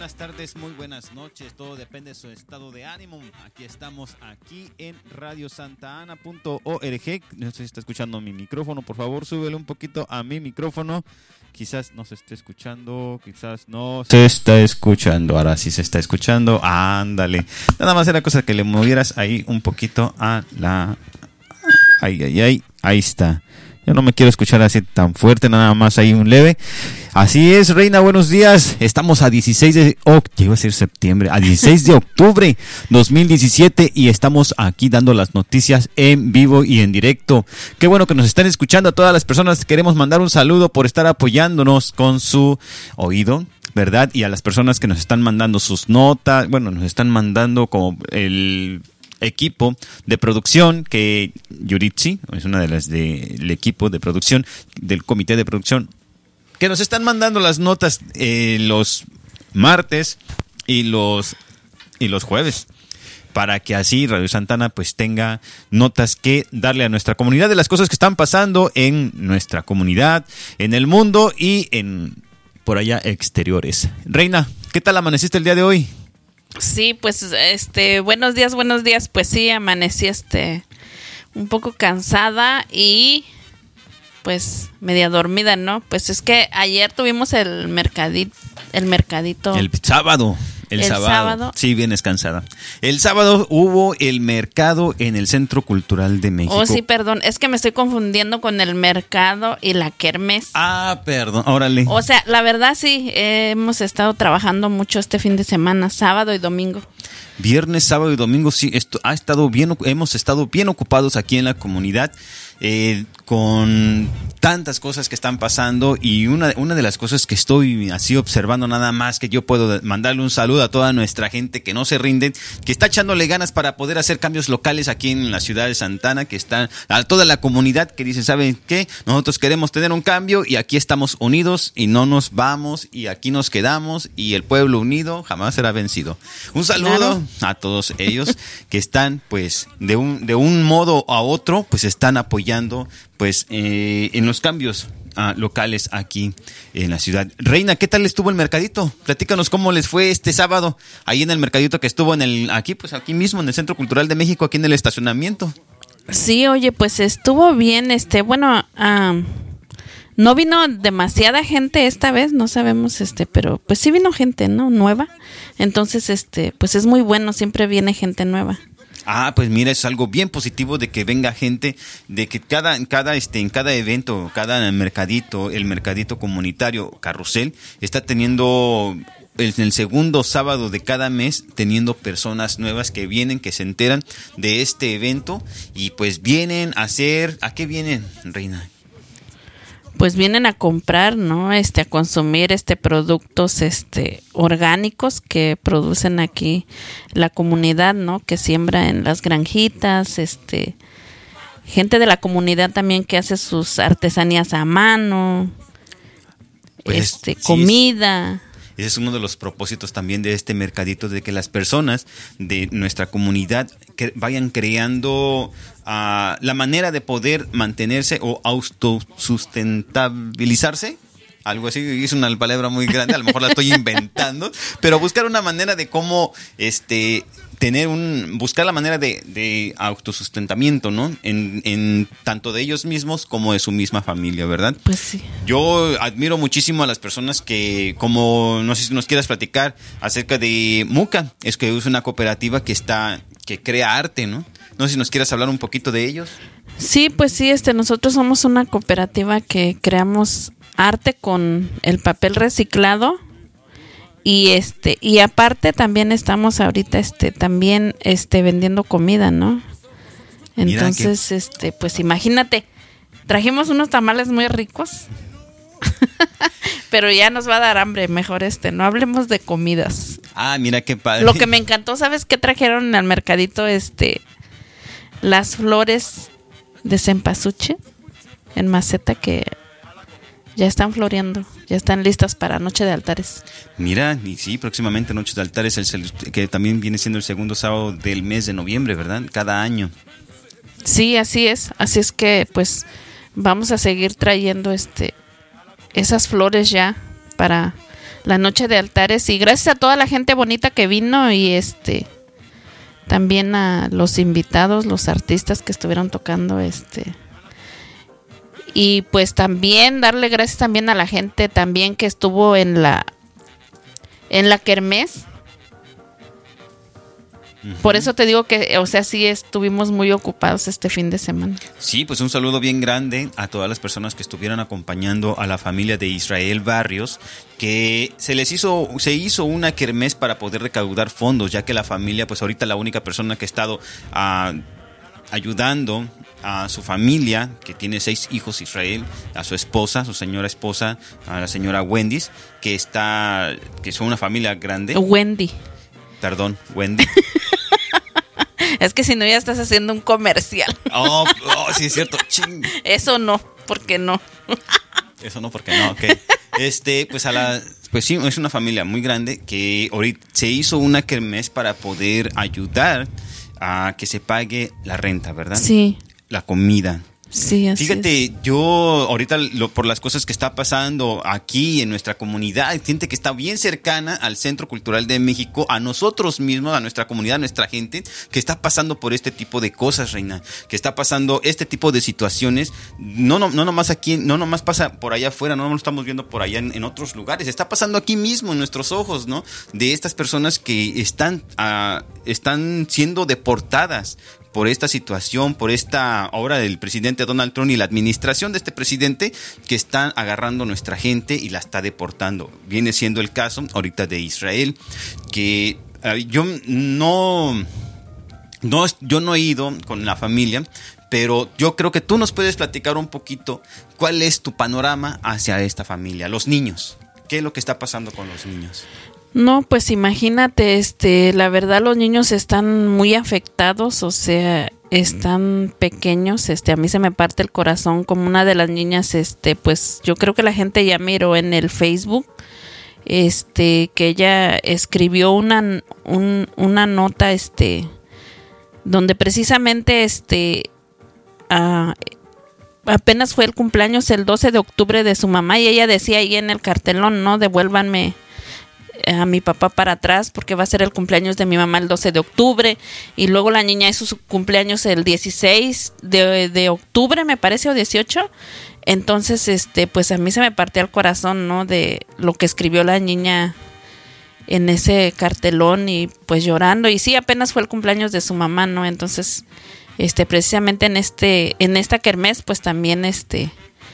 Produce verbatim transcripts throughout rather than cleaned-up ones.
buenas tardes, muy buenas noches, todo depende de su estado de ánimo. Aquí estamos, aquí en radio santa ana punto org. No sé si está escuchando mi micrófono, por favor, súbele un poquito a mi micrófono. Quizás no se esté escuchando, quizás no se está escuchando. Ahora sí se está escuchando, ándale. Nada más era cosa que le movieras ahí un poquito a la... Ay, ay, ay, ahí está. Yo no me quiero escuchar así tan fuerte, nada más ahí un leve. Así es, Reina, buenos días. Estamos a dieciséis de octubre, iba a ser septiembre, a dieciséis de octubre dos mil diecisiete y estamos aquí dando las noticias en vivo y en directo. Qué bueno que nos están escuchando. A todas las personas queremos mandar un saludo por estar apoyándonos con su oído, ¿verdad? Y a las personas que nos están mandando sus notas, bueno, nos están mandando como el... equipo de producción, que Yuritsi es una de las del equipo de producción, del comité de producción, que nos están mandando las notas eh, los martes y los y los jueves, para que así Radio Santa Ana pues tenga notas que darle a nuestra comunidad de las cosas que están pasando en nuestra comunidad, en el mundo y en por allá exteriores. Reina, ¿qué tal amaneciste el día de hoy? Sí, pues, este, buenos días, buenos días. Pues sí, amanecí, este, un poco cansada y, pues, media dormida, ¿no? Pues es que ayer tuvimos el mercadito, el mercadito. El sábado. El, el sábado. sábado. Sí, vienes cansada. El sábado hubo el mercado en el Centro Cultural de México. Oh, sí, perdón. Es que me estoy confundiendo con el mercado y la kermés. Ah, perdón. Órale. O sea, la verdad sí, eh, hemos estado trabajando mucho este fin de semana, sábado y domingo. Viernes, sábado y domingo, sí, esto ha estado bien, hemos estado bien ocupados aquí en la comunidad. Eh, con tantas cosas que están pasando y una, una de las cosas que estoy así observando nada más, que yo puedo mandarle un saludo a toda nuestra gente que no se rinde, que está echándole ganas para poder hacer cambios locales aquí en la ciudad de Santa Ana, que está a toda la comunidad que dice, ¿saben qué? Nosotros queremos tener un cambio y aquí estamos unidos y no nos vamos y aquí nos quedamos y el pueblo unido jamás será vencido. Un saludo claro a todos ellos que están pues de un, de un modo a otro pues están apoyando pues eh, en los cambios uh, locales aquí en la ciudad. Reina, ¿qué tal estuvo el mercadito? Platícanos cómo les fue este sábado ahí en el mercadito que estuvo en el aquí pues aquí mismo en el Centro Cultural de México, aquí en el estacionamiento. Sí, oye, pues estuvo bien, este, bueno, um, no vino demasiada gente esta vez, no sabemos, este, pero pues sí vino gente, ¿no? Nueva. Entonces, este, pues es muy bueno, siempre viene gente nueva. Ah, pues mira, es algo bien positivo de que venga gente, de que cada, cada, este, en cada evento, cada mercadito, el mercadito comunitario Carrusel, está teniendo el, el segundo sábado de cada mes, teniendo personas nuevas que vienen, que se enteran de este evento y pues vienen a hacer, ¿a qué vienen, Reina? Pues vienen a comprar, ¿no? Este, a consumir este productos este orgánicos que producen aquí la comunidad, ¿no? Que siembra en las granjitas, este, gente de la comunidad también que hace sus artesanías a mano, pues, este, sí, comida. Ese es uno de los propósitos también de este mercadito, de que las personas de nuestra comunidad que vayan creando uh, la manera de poder mantenerse o autosustentabilizarse. Algo así, es una palabra muy grande, a lo mejor la estoy inventando, pero buscar una manera de cómo este tener un buscar la manera de, de autosustentamiento, ¿no? En, en tanto de ellos mismos como de su misma familia, ¿verdad? Pues sí. Yo admiro muchísimo a las personas que, como no sé si nos quieras platicar acerca de Muca, es que es una cooperativa que está que crea arte, ¿no? No sé si nos quieras hablar un poquito de ellos. Sí, pues sí, este nosotros somos una cooperativa que creamos arte con el papel reciclado. Y este, y aparte también estamos ahorita este también este vendiendo comida, ¿no? Entonces, que... este, pues imagínate, trajimos unos tamales muy ricos. Pero ya nos va a dar hambre, mejor este, no hablemos de comidas. Ah, mira qué padre. Lo que me encantó, ¿sabes qué trajeron al mercadito? Este, las flores de cempasúchil en maceta que ya están floreando, ya están listas para Noche de Altares. Mira, y sí, próximamente Noche de Altares, el, que también viene siendo el segundo sábado del mes de noviembre, ¿verdad? Cada año. Sí, así es, así es que pues vamos a seguir trayendo este esas flores ya para la noche de altares, y gracias a toda la gente bonita que vino y este también a los invitados, los artistas que estuvieron tocando este y pues también darle gracias también a la gente también que estuvo en la en la kermés. Por eso te digo que, o sea, sí estuvimos muy ocupados este fin de semana. Sí, pues un saludo bien grande a todas las personas que estuvieron acompañando a la familia de Israel Barrios, que se les hizo, se hizo una kermés para poder recaudar fondos, ya que la familia, pues ahorita la única persona que ha estado uh, ayudando a su familia, que tiene seis hijos Israel, a su esposa, su señora esposa, a la señora Wendy, que está, que son una familia grande. Wendy. Perdón, Wendy. Es que si no ya estás haciendo un comercial. Oh, oh sí es cierto. Ching. Eso no, porque no. Eso no, porque no, ok. Este, pues a la, pues sí, es una familia muy grande que ahorita se hizo una kermés para poder ayudar a que se pague la renta, ¿verdad? Sí. La comida. Sí, así Fíjate, es. yo ahorita lo, por las cosas que está pasando aquí en nuestra comunidad, gente que está bien cercana al Centro Cultural de México, a nosotros mismos, a nuestra comunidad, a nuestra gente, que está pasando por este tipo de cosas, Reina, que está pasando este tipo de situaciones, no, no, no nomás aquí, no nomás pasa por allá afuera, no lo estamos viendo por allá en, en otros lugares, está pasando aquí mismo en nuestros ojos, ¿no? De estas personas que están, uh, están siendo deportadas por esta situación, por esta obra del presidente Donald Trump y la administración de este presidente, que están agarrando a nuestra gente y la está deportando. Viene siendo el caso ahorita de Israel, que uh, yo no, no, yo no he ido con la familia, pero yo creo que tú nos puedes platicar un poquito cuál es tu panorama hacia esta familia, los niños. ¿Qué es lo que está pasando con los niños? No, pues imagínate, este, la verdad los niños están muy afectados, o sea, están pequeños, este, a mí se me parte el corazón como una de las niñas, este, pues yo creo que la gente ya miró en el Facebook, este, que ella escribió una, un, una nota, este, donde precisamente, este, uh, apenas fue el cumpleaños el doce de octubre de su mamá y ella decía ahí en el cartelón, no, devuélvanme a mi papá para atrás porque va a ser el cumpleaños de mi mamá el doce de octubre y luego la niña hizo su cumpleaños el dieciséis de, de octubre me parece o dieciocho, entonces este pues a mí se me partió el corazón, ¿no? De lo que escribió la niña en ese cartelón y pues llorando y sí apenas fue el cumpleaños de su mamá, ¿no? Entonces este precisamente en este en esta kermés pues también este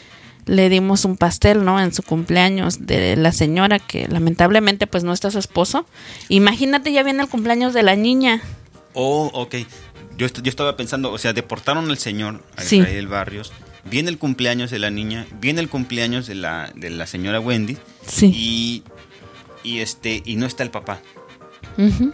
le dimos un pastel, ¿no? En su cumpleaños de la señora que lamentablemente pues no está su esposo. Imagínate, ya viene el cumpleaños de la niña. Oh, ok. Yo, est- yo estaba pensando, o sea, deportaron al señor a Sí. Israel Barrios, viene el cumpleaños de la niña, viene el cumpleaños de la, de la señora Wendy Sí. y, y, este, y no está el papá. Uh-huh.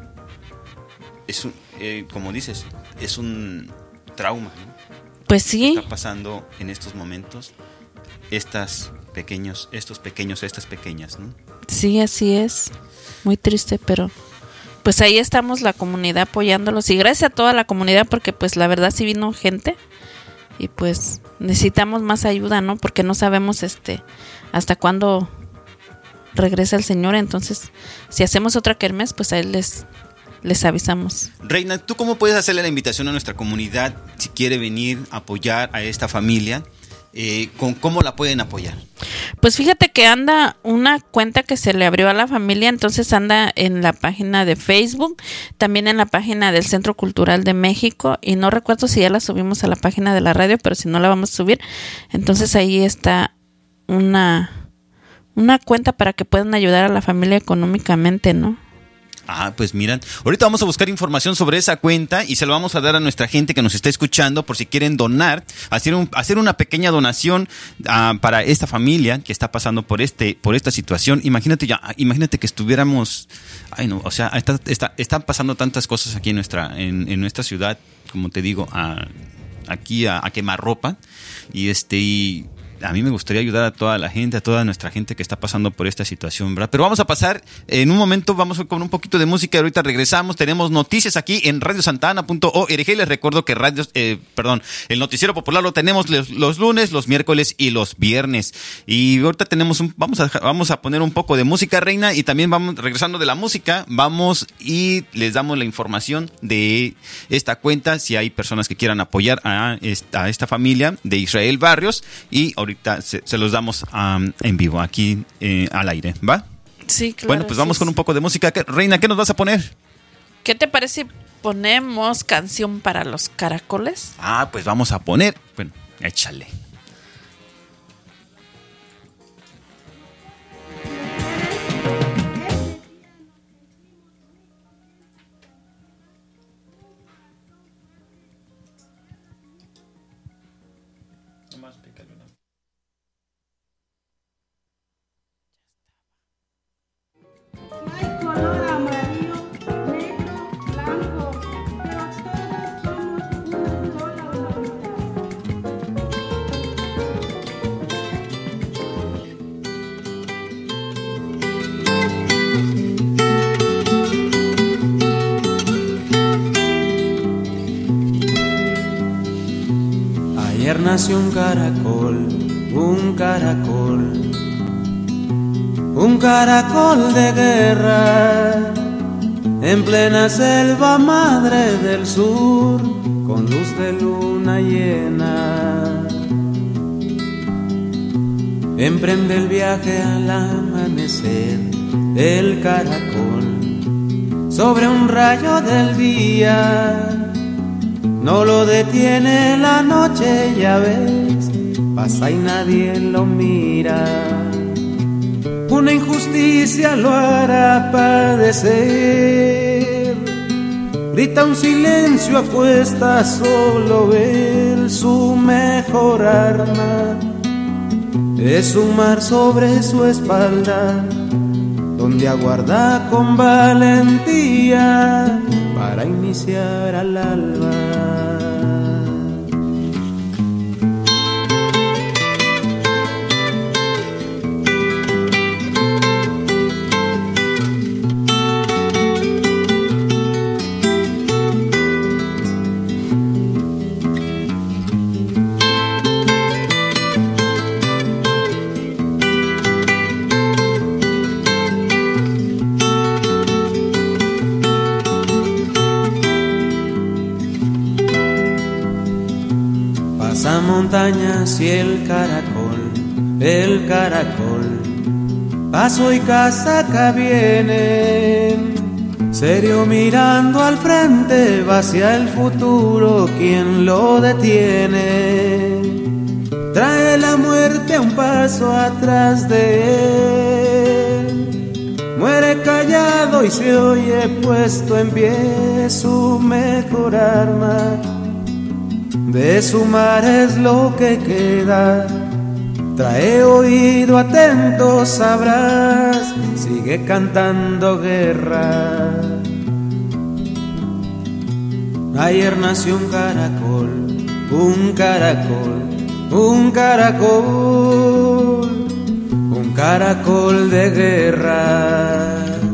Es un, eh, como dices, es un trauma, ¿no? Pues sí. Está pasando en estos momentos estas pequeños, estos pequeños, estas pequeñas, ¿no? Sí, así es. Muy triste, pero pues ahí estamos la comunidad apoyándolos y gracias a toda la comunidad porque pues la verdad sí vino gente y pues necesitamos más ayuda, ¿no? Porque no sabemos este hasta cuándo regresa el señor, entonces si hacemos otra kermés pues ahí les les avisamos. Reina, ¿tú cómo puedes hacerle la invitación a nuestra comunidad si quiere venir a apoyar a esta familia? Eh, ¿con cómo la pueden apoyar? Pues fíjate que anda una cuenta que se le abrió a la familia, entonces anda en la página de Facebook, también en la página del Centro Cultural de México y no recuerdo si ya la subimos a la página de la radio, pero si no la vamos a subir, entonces ahí está una, una cuenta para que puedan ayudar a la familia económicamente, ¿no? Ah, pues miran, ahorita vamos a buscar información sobre esa cuenta y se lo vamos a dar a nuestra gente que nos está escuchando por si quieren donar, hacer un, hacer una pequeña donación uh, para esta familia que está pasando por este, por esta situación. Imagínate ya, imagínate que estuviéramos, ay no, o sea, está, está, están pasando tantas cosas aquí en nuestra, en, en nuestra ciudad, como te digo, a, aquí a, a quemarropa y este y a mí me gustaría ayudar a toda la gente, a toda nuestra gente que está pasando por esta situación, ¿verdad? Pero vamos a pasar, en un momento, vamos con un poquito de música y ahorita regresamos. Tenemos noticias aquí en radio santa ana punto org. Les recuerdo que radio, eh, perdón, el Noticiero Popular lo tenemos los, los lunes, los miércoles y los viernes. Y ahorita tenemos un, vamos a, vamos a poner un poco de música, Reina, y también vamos, regresando de la música, vamos y les damos la información de esta cuenta, si hay personas que quieran apoyar a esta, a esta familia de Israel Barrios, y ahorita se, se los damos um, en vivo, aquí eh, al aire, ¿va? Sí, claro. Bueno, pues vamos sí, con un poco de música. Reina, ¿qué nos vas a poner? ¿Qué te parece si ponemos Canción para los Caracoles? Ah, pues vamos a poner, bueno, échale. Ayer nació un caracol, un caracol, un caracol de guerra, en plena selva madre del sur, con luz de luna llena. Emprende el viaje al amanecer, el caracol, sobre un rayo del día. No lo detiene la noche, ya ves, pasa y nadie lo mira. Una injusticia lo hará padecer. Grita un silencio a cuestas, solo él, su mejor arma es un mar sobre su espalda, donde aguarda con valentía para iniciar al alba. Montañas y el caracol, el caracol, paso y casaca vienen, serio mirando al frente, va hacia el futuro, ¿quién lo detiene? Trae la muerte a un paso atrás de él, muere callado y se oye puesto en pie su mejor arma. De su mar es lo que queda, trae oído atento, sabrás, sigue cantando guerra. Ayer nació un caracol, un caracol, un caracol, un caracol de guerra.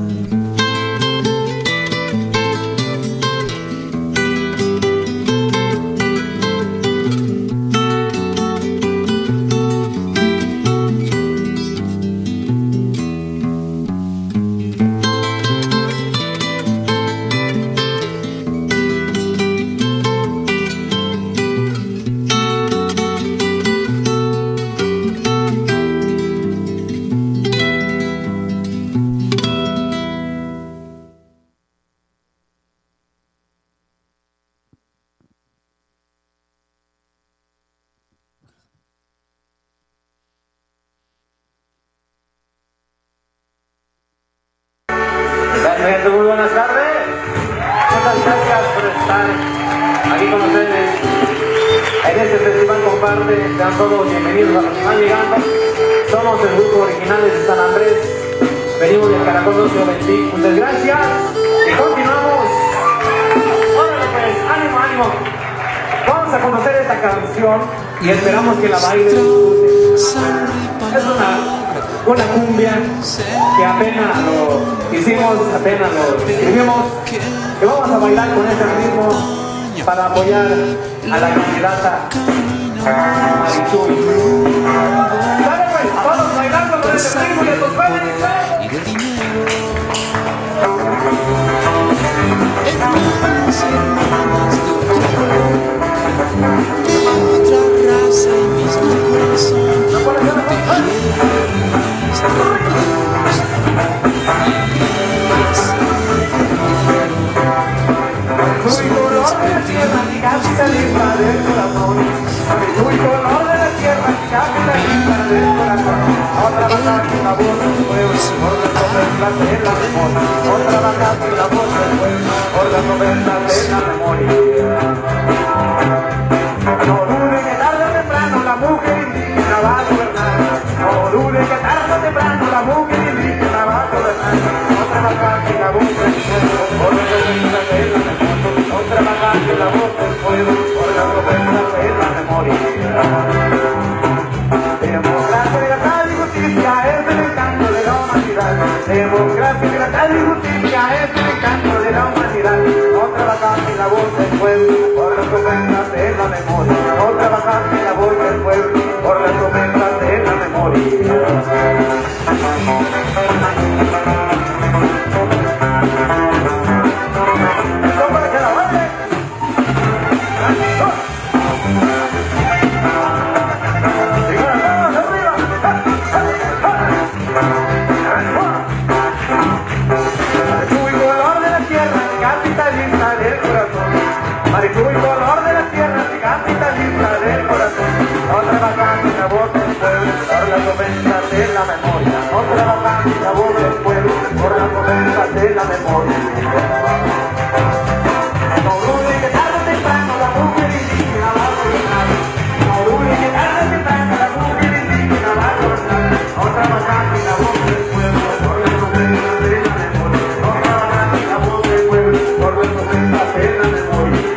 Muy buenas tardes, muchas gracias por estar aquí con ustedes en este festival Comparte. Sean todos bienvenidos a los que van llegando. Somos el grupo Originales de San Andrés, venimos del Caracol dos mil veinte. Muchas gracias y continuamos. Órale pues, ánimo, ánimo. Vamos a conocer esta canción y esperamos que la bailen. Es una, una cumbia que apenas lo hicimos, apenas lo escribimos, que vamos a bailar con este ritmo para apoyar a la candidata Marichuy. Dale pues, todos bailando con este ritmo y estos jóvenes. Hermanos y hermanas de otra raza y mismo corazón, no te quieres Soy color de la tierra, capitalista del corazón. Soy color de la tierra, capitalista del corazón. Otra vaca que la voz del pueblo, por las novelas de la memoria. Otra vaca que la voz del pueblo, por las novelas de la memoria. No dude que tarde o temprano la mujer indígena va a gobernar. No dude que tarde o temprano la mujer indígena va a gobernar. Otra vaca que la voz del pueblo, por las novelas de la memoria. Otra vaca que la voz del pueblo, por las novelas de la memoria. Democracia, libertad y justicia es el encanto de la humanidad. Democracia, libertad y justicia es el encanto de la humanidad. Otra vaca que la voz del pueblo, por las novelas de la memoria. Otra vaca que la voz del pueblo, por las novelas de la memoria. Marichuy, color de la tierra, capitalista del corazón. Otra vaca que la voz del pueblo, por las novelas de la memoria. Otra vaca que la voz del pueblo, por las novelas de la memoria. No dude que tarde o temprano la mujer indígena va a gobernar. No dude que tarde o temprano la mujer indígena va a gobernar. Otra vaca que la voz del pueblo, por las novelas de la memoria. Otra vaca que la voz del pueblo, por las novelas de la memoria.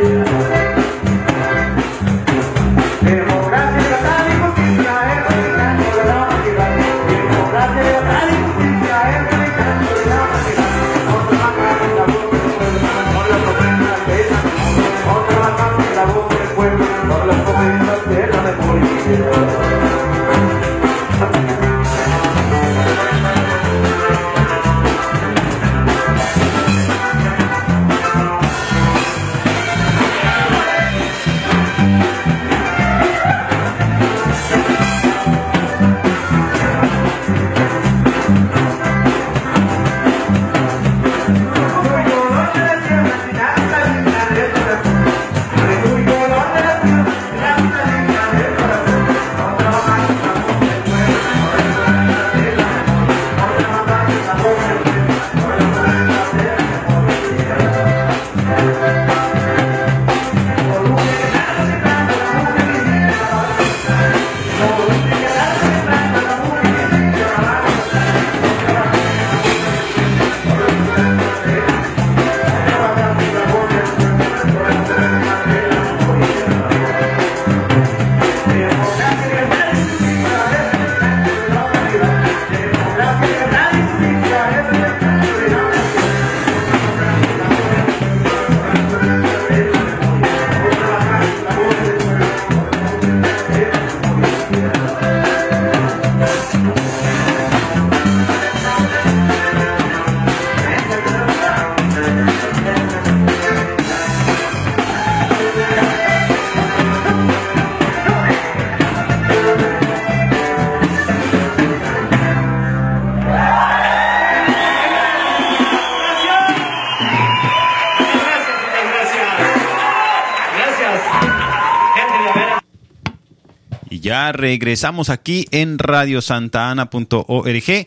Democracia, libertad y justicia es el encanto de la humanidad. Democracia, libertad y justicia es el encanto de la humanidad. Otra vaca que la voz del pueblo, por las novelas de la memoria. Otra vaca que la voz del pueblo, por las novelas de la memoria. Ya regresamos aquí en radio santa ana punto org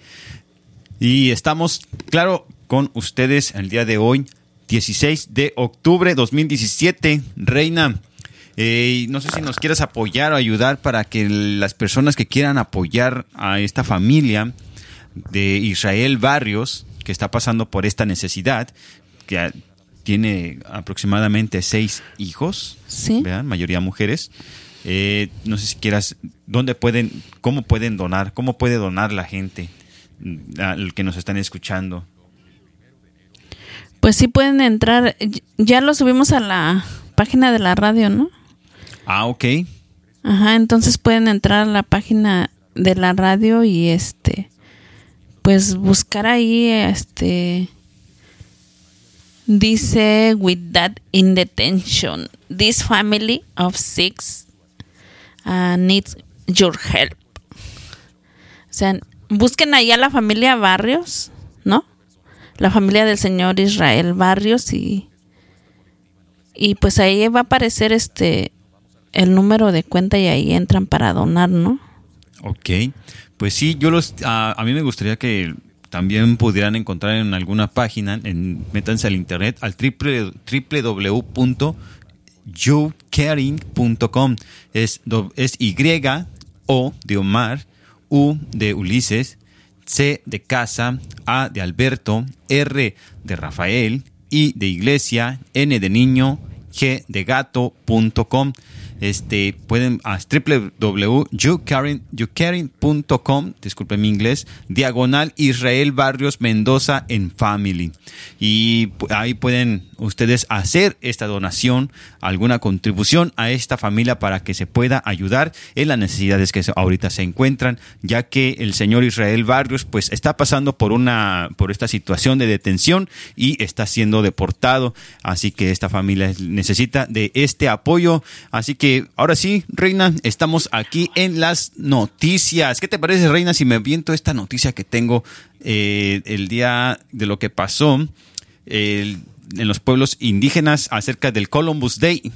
y estamos, claro, con ustedes el día de hoy, dieciséis de octubre de dos mil diecisiete. Reina, eh, no sé si nos quieras apoyar o ayudar para que las personas que quieran apoyar a esta familia de Israel Barrios, que está pasando por esta necesidad, que tiene aproximadamente seis hijos, sí, ¿vean? Mayoría mujeres. Eh, no sé si quieras, ¿dónde pueden, cómo pueden donar? ¿Cómo puede donar la gente al que nos están escuchando? Pues sí pueden entrar, ya lo subimos a la página de la radio, ¿no? Ah, ok. Ajá, entonces pueden entrar a la página de la radio y este, pues buscar ahí, este, dice, with that in detention, this family of six uh, needs your help. O sea, busquen ahí a la familia Barrios, ¿no? La familia del señor Israel Barrios y y pues ahí va a aparecer este el número de cuenta y ahí entran para donar, ¿no? Ok, pues sí, yo los a, a mí me gustaría que también pudieran encontrar en alguna página, en, métanse al internet al w w w punto you caring punto com. Es es Y O de Omar, U de Ulises, C de casa, A de Alberto, R de Rafael, I de iglesia, N de niño, G de gato punto com. Este, pueden a w w w punto you caring punto com, disculpen mi inglés, diagonal Israel Barrios Mendoza en Family. Y ahí pueden ustedes hacer esta donación, alguna contribución a esta familia para que se pueda ayudar en las necesidades que ahorita se encuentran, ya que el señor Israel Barrios pues está pasando por una por esta situación de detención y está siendo deportado, así que esta familia necesita de este apoyo. Así que ahora sí, Reina, estamos aquí en las noticias. ¿Qué te parece, Reina, si me aviento esta noticia que tengo eh, el día de lo que pasó eh, en los pueblos indígenas acerca del Columbus Day?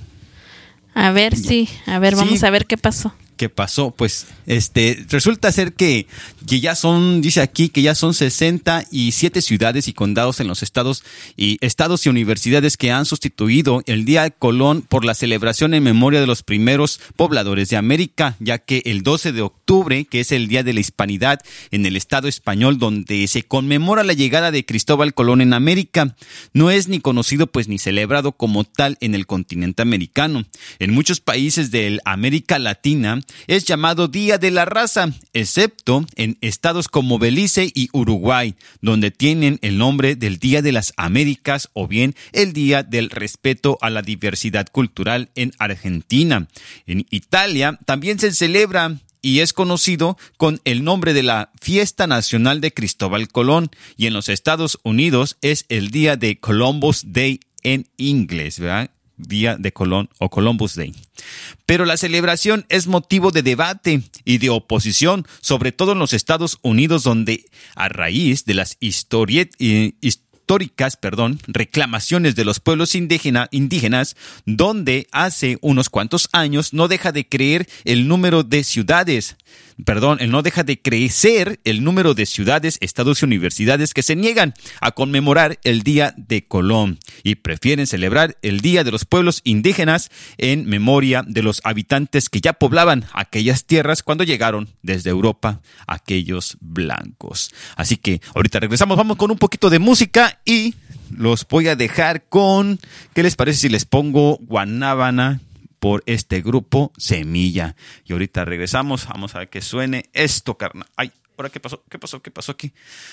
A ver, sí, a ver, vamos sí. a ver qué pasó. ¿Qué pasó? Pues este resulta ser que, que ya son, dice aquí, que ya son sesenta y siete ciudades y condados en los estados y estados y universidades que han sustituido el Día de Colón por la celebración en memoria de los primeros pobladores de América, ya que el doce de octubre, que es el Día de la Hispanidad en el Estado español, donde se conmemora la llegada de Cristóbal Colón en América, no es ni conocido pues ni celebrado como tal en el continente americano. En muchos países de América Latina es llamado Día de la Raza, excepto en estados como Belice y Uruguay, donde tienen el nombre del Día de las Américas o bien el Día del Respeto a la Diversidad Cultural en Argentina. En Italia también se celebra y es conocido con el nombre de la Fiesta Nacional de Cristóbal Colón, y en los Estados Unidos es el Día de Columbus Day en inglés, ¿verdad? Día de Colón o Columbus Day. Pero la celebración es motivo de debate y de oposición, sobre todo en los Estados Unidos, donde a raíz de las historiet, eh, históricas perdón, reclamaciones de los pueblos indígena, indígenas, donde hace unos cuantos años no deja de creer el número de ciudades, perdón, no deja de crecer el número de ciudades, estados y universidades que se niegan a conmemorar el Día de Colón y prefieren celebrar el Día de los Pueblos Indígenas en memoria de los habitantes que ya poblaban aquellas tierras cuando llegaron desde Europa aquellos blancos. Así que ahorita regresamos, vamos con un poquito de música y los voy a dejar con, ¿qué les parece si les pongo Guanábana por este grupo Semilla? Y ahorita regresamos, vamos a ver que suene esto, carnal. Ay, ¿ahora qué pasó? ¿Qué pasó? ¿Qué pasó aquí?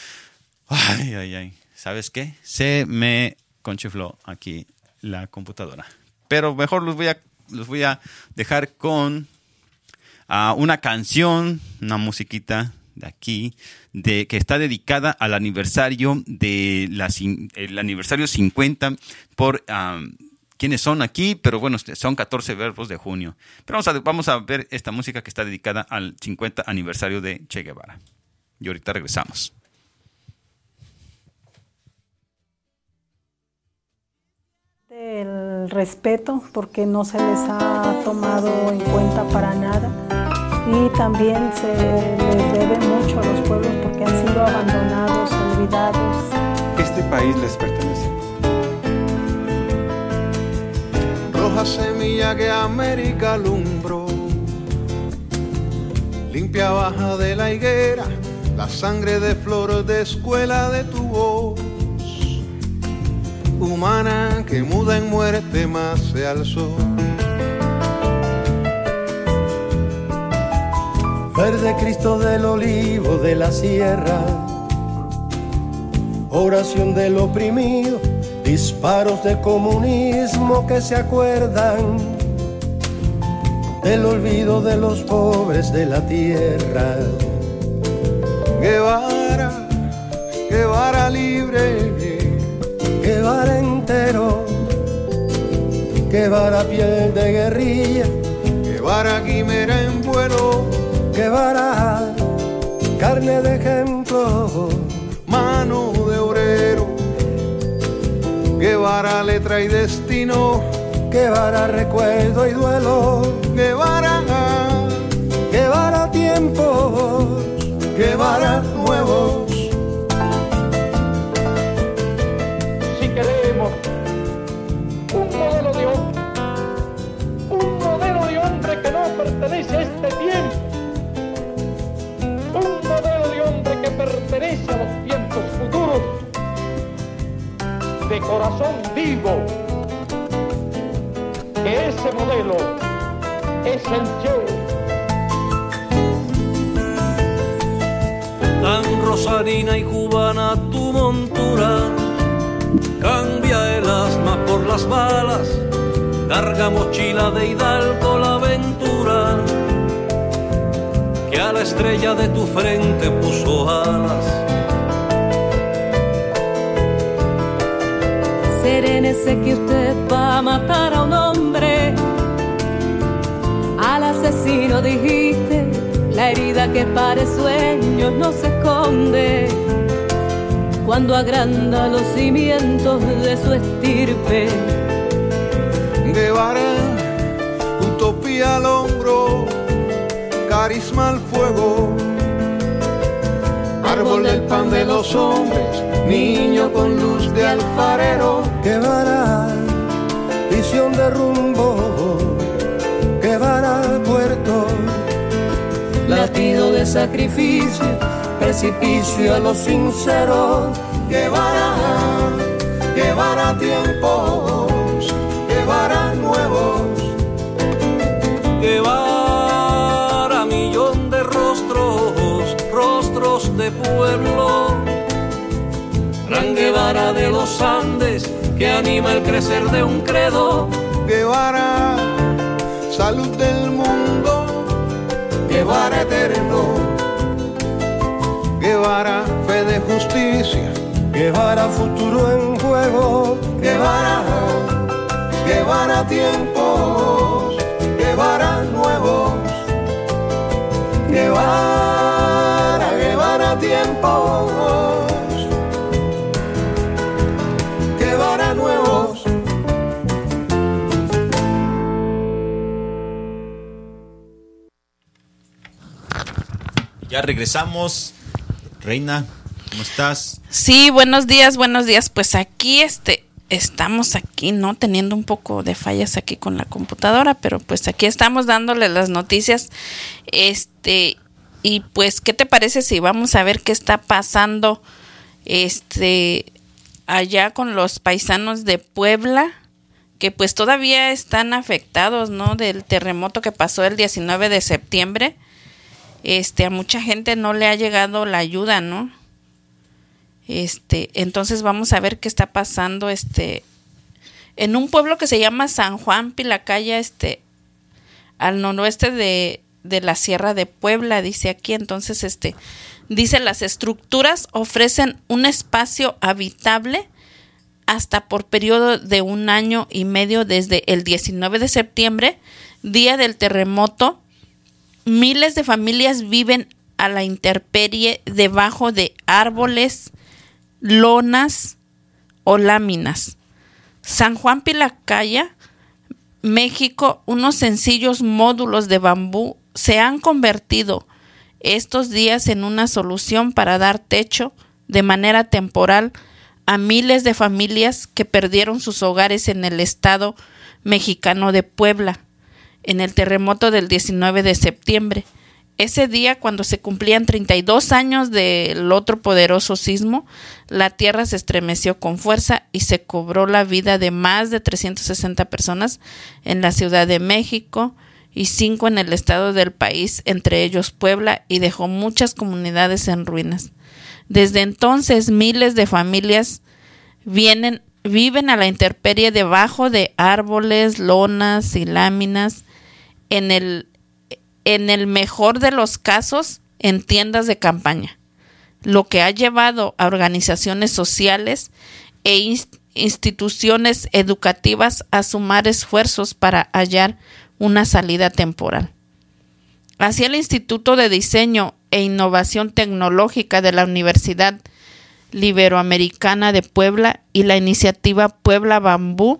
Ay, ay, ay. ¿Sabes qué? Se me conchifló aquí la computadora. Pero mejor los voy a, los voy a dejar con uh, una canción, una musiquita de aquí, de que está dedicada al aniversario de la, el aniversario cincuenta por um, quiénes son aquí, pero bueno, son catorce verbos de junio. Pero vamos a, vamos a ver esta música que está dedicada al cincuenta aniversario de Che Guevara. Y ahorita regresamos. El respeto, porque no se les ha tomado en cuenta para nada, y también se les debe mucho a los pueblos porque han sido abandonados, olvidados. Este país les pertenece. Roja semilla que América alumbró, limpia baja de la higuera, la sangre de flor de escuela de tu voz. Humana que muda en muerte más se alzó. Verde Cristo del olivo de la sierra, oración del oprimido, disparos de comunismo que se acuerdan del olvido de los pobres de la tierra. Guevara, Guevara libre, Guevara entero, Guevara piel de guerrilla, Guevara quimera en vuelo, Guevara carne de ejemplo, mano de obrero, Guevara letra y destino, Guevara recuerdo y duelo, Guevara, Guevara tiempos, Guevara nuevos. Si queremos un modelo de hombre, un modelo de hombre que no pertenece a este tiempo, un modelo de hombre que pertenece a los tiempos futuros, de corazón vivo, que ese modelo es el Che. Tan rosarina y cubana tu montura, cambia el asma por las balas, carga mochila de hidalgo la aventura, que a la estrella de tu frente puso alas. Serénese que usted va a matar a un hombre, al asesino dijiste, la herida que pare sueños no se esconde, cuando agranda los cimientos de su estirpe. Guevara, utopía al hombro, carisma al fuego, árbol del pan de los hombres, niño con luz de alfarero. Guevara, visión de rumbo, Guevara puerto, latido de sacrificio, precipicio a los sinceros. Guevara, Guevara tiempos, Guevara nuevos. Guevara millón de rostros, rostros de pueblo. Gran Guevara de los Andes que anima el crecer de un credo. Guevara, salud del mundo, Guevara eterno. Guevara, fe de justicia, Guevara futuro en juego. Guevara, Guevara tiempos, Guevara nuevos. Guevara, Guevara tiempos, Guevara nuevos. Ya regresamos. Reina, ¿cómo estás? Sí, buenos días, buenos días. Pues aquí este estamos aquí, ¿no? Teniendo un poco de fallas aquí con la computadora, pero pues aquí estamos dándole las noticias. Este, y pues, ¿qué te parece si vamos a ver qué está pasando este allá con los paisanos de Puebla, que pues todavía están afectados, ¿no? Del terremoto que pasó el diecinueve de septiembre. Este, a mucha gente no le ha llegado la ayuda, ¿no? Este, entonces vamos a ver qué está pasando, este, en un pueblo que se llama San Juan Pilacaya, este, al noroeste de, de la Sierra de Puebla, dice aquí. Entonces, este, dice, las estructuras ofrecen un espacio habitable hasta por periodo de un año y medio desde el diecinueve de septiembre, día del terremoto. Miles de familias viven a la intemperie debajo de árboles, lonas o láminas. San Juan Pilacaya, México, unos sencillos módulos de bambú se han convertido estos días en una solución para dar techo de manera temporal a miles de familias que perdieron sus hogares en el estado mexicano de Puebla en el terremoto del diecinueve de septiembre. Ese día, cuando se cumplían treinta y dos años del otro poderoso sismo, la tierra se estremeció con fuerza y se cobró la vida de más de trescientas sesenta personas en la Ciudad de México y cinco en el estado del país, entre ellos Puebla, y dejó muchas comunidades en ruinas. Desde entonces, miles de familias vienen, viven a la intemperie debajo de árboles, lonas y láminas, en el, en el mejor de los casos, en tiendas de campaña, lo que ha llevado a organizaciones sociales e inst- instituciones educativas a sumar esfuerzos para hallar una salida temporal. Así, el Instituto de Diseño e Innovación Tecnológica de la Universidad Iberoamericana de Puebla y la iniciativa Puebla Bambú,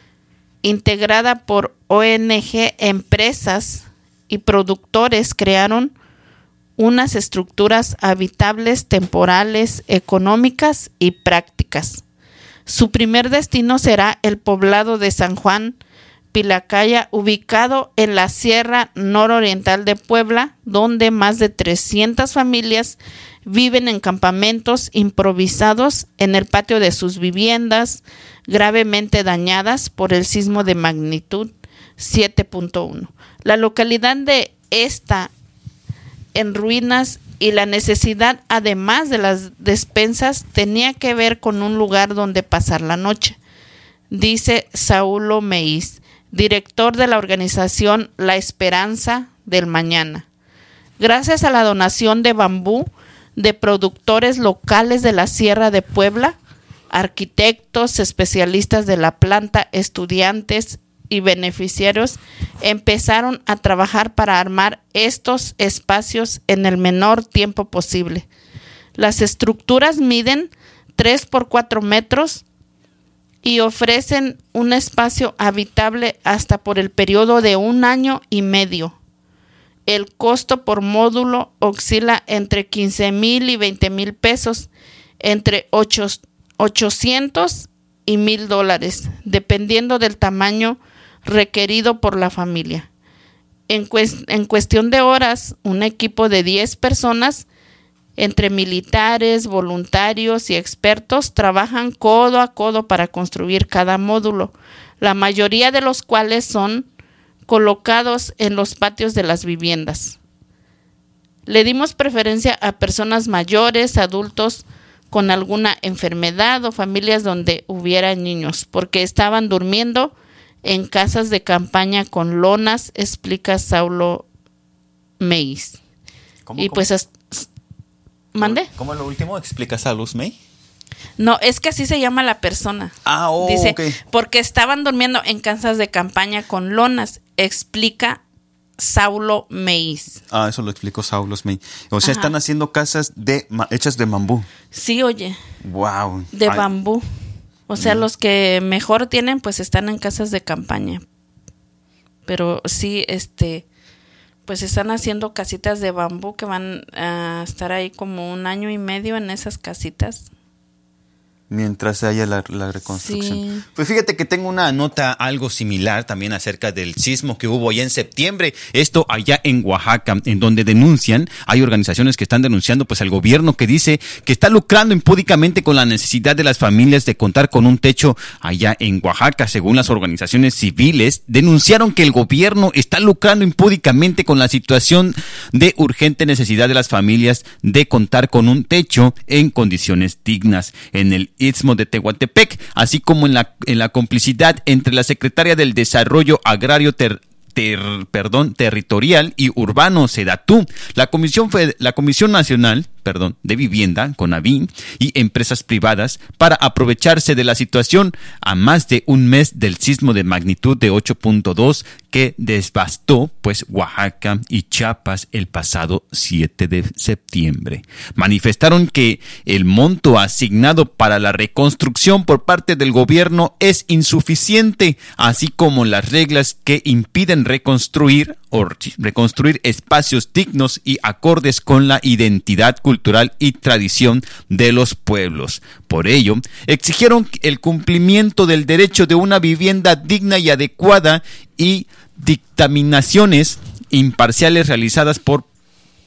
integrada por O N G, empresas y productores, crearon unas estructuras habitables, temporales, económicas y prácticas. Su primer destino será el poblado de San Juan Pilacaya, ubicado en la Sierra Nororiental de Puebla, donde más de trescientas familias viven en campamentos improvisados en el patio de sus viviendas, gravemente dañadas por el sismo de magnitud siete punto uno. La localidad de esta en ruinas y la necesidad, además de las despensas, tenía que ver con un lugar donde pasar la noche, dice Saulo Meis, director de la organización La Esperanza del Mañana. Gracias a la donación de bambú de productores locales de la Sierra de Puebla, arquitectos, especialistas de la planta, estudiantes y beneficiarios empezaron a trabajar para armar estos espacios en el menor tiempo posible. Las estructuras miden tres por cuatro metros y ofrecen un espacio habitable hasta por el periodo de un año y medio. El costo por módulo oscila entre quince mil y veinte mil pesos, entre ochocientos y mil dólares, dependiendo del tamaño requerido por la familia. En, cuest- en cuestión de horas, un equipo de diez personas, entre militares, voluntarios y expertos, trabajan codo a codo para construir cada módulo, la mayoría de los cuales son colocados en los patios de las viviendas. Le dimos preferencia a personas mayores, adultos con alguna enfermedad o familias donde hubiera niños, porque estaban durmiendo en casas de campaña con lonas, explica Saulo Meis. ¿Cómo, y cómo? pues, ¿mande? ¿Cómo es lo último? ¿Explica Saulo Meis? No, es que así se llama la persona. Ah, oh, Dice, okay. Porque estaban durmiendo en casas de campaña con lonas, explica Saulo Meis. Ah, eso lo explicó Saulo Meis. O sea, Ajá. están haciendo casas de hechas de bambú. Sí, oye. Wow. De Ay. bambú. O sea, Mm. los que mejor tienen, pues están en casas de campaña. Pero sí, este, pues están haciendo casitas de bambú que van a estar ahí como un año y medio en esas casitas. Mientras haya la, la reconstrucción. Sí. Pues fíjate que tengo una nota algo similar también acerca del sismo que hubo allá en septiembre. Esto allá en Oaxaca, en donde denuncian, hay organizaciones que están denunciando pues al gobierno que dice que está lucrando impúdicamente con la necesidad de las familias de contar con un techo allá en Oaxaca. Según las organizaciones civiles, denunciaron que el gobierno está lucrando impúdicamente con la situación de urgente necesidad de las familias de contar con un techo en condiciones dignas. En el Istmo de Tehuantepec, así como en la, en la complicidad entre la Secretaria del Desarrollo Agrario ter, ter, perdón, Territorial y Urbano, SEDATU, la Comisión, Fed, la Comisión Nacional perdón, de Vivienda, CONAVI, y empresas privadas para aprovecharse de la situación a más de un mes del sismo de magnitud de ocho punto dos que devastó pues Oaxaca y Chiapas el pasado siete de septiembre. Manifestaron que el monto asignado para la reconstrucción por parte del gobierno es insuficiente, así como las reglas que impiden reconstruir o reconstruir espacios dignos y acordes con la identidad cultural y tradición de los pueblos. Por ello, exigieron el cumplimiento del derecho de una vivienda digna y adecuada y dictaminaciones imparciales realizadas por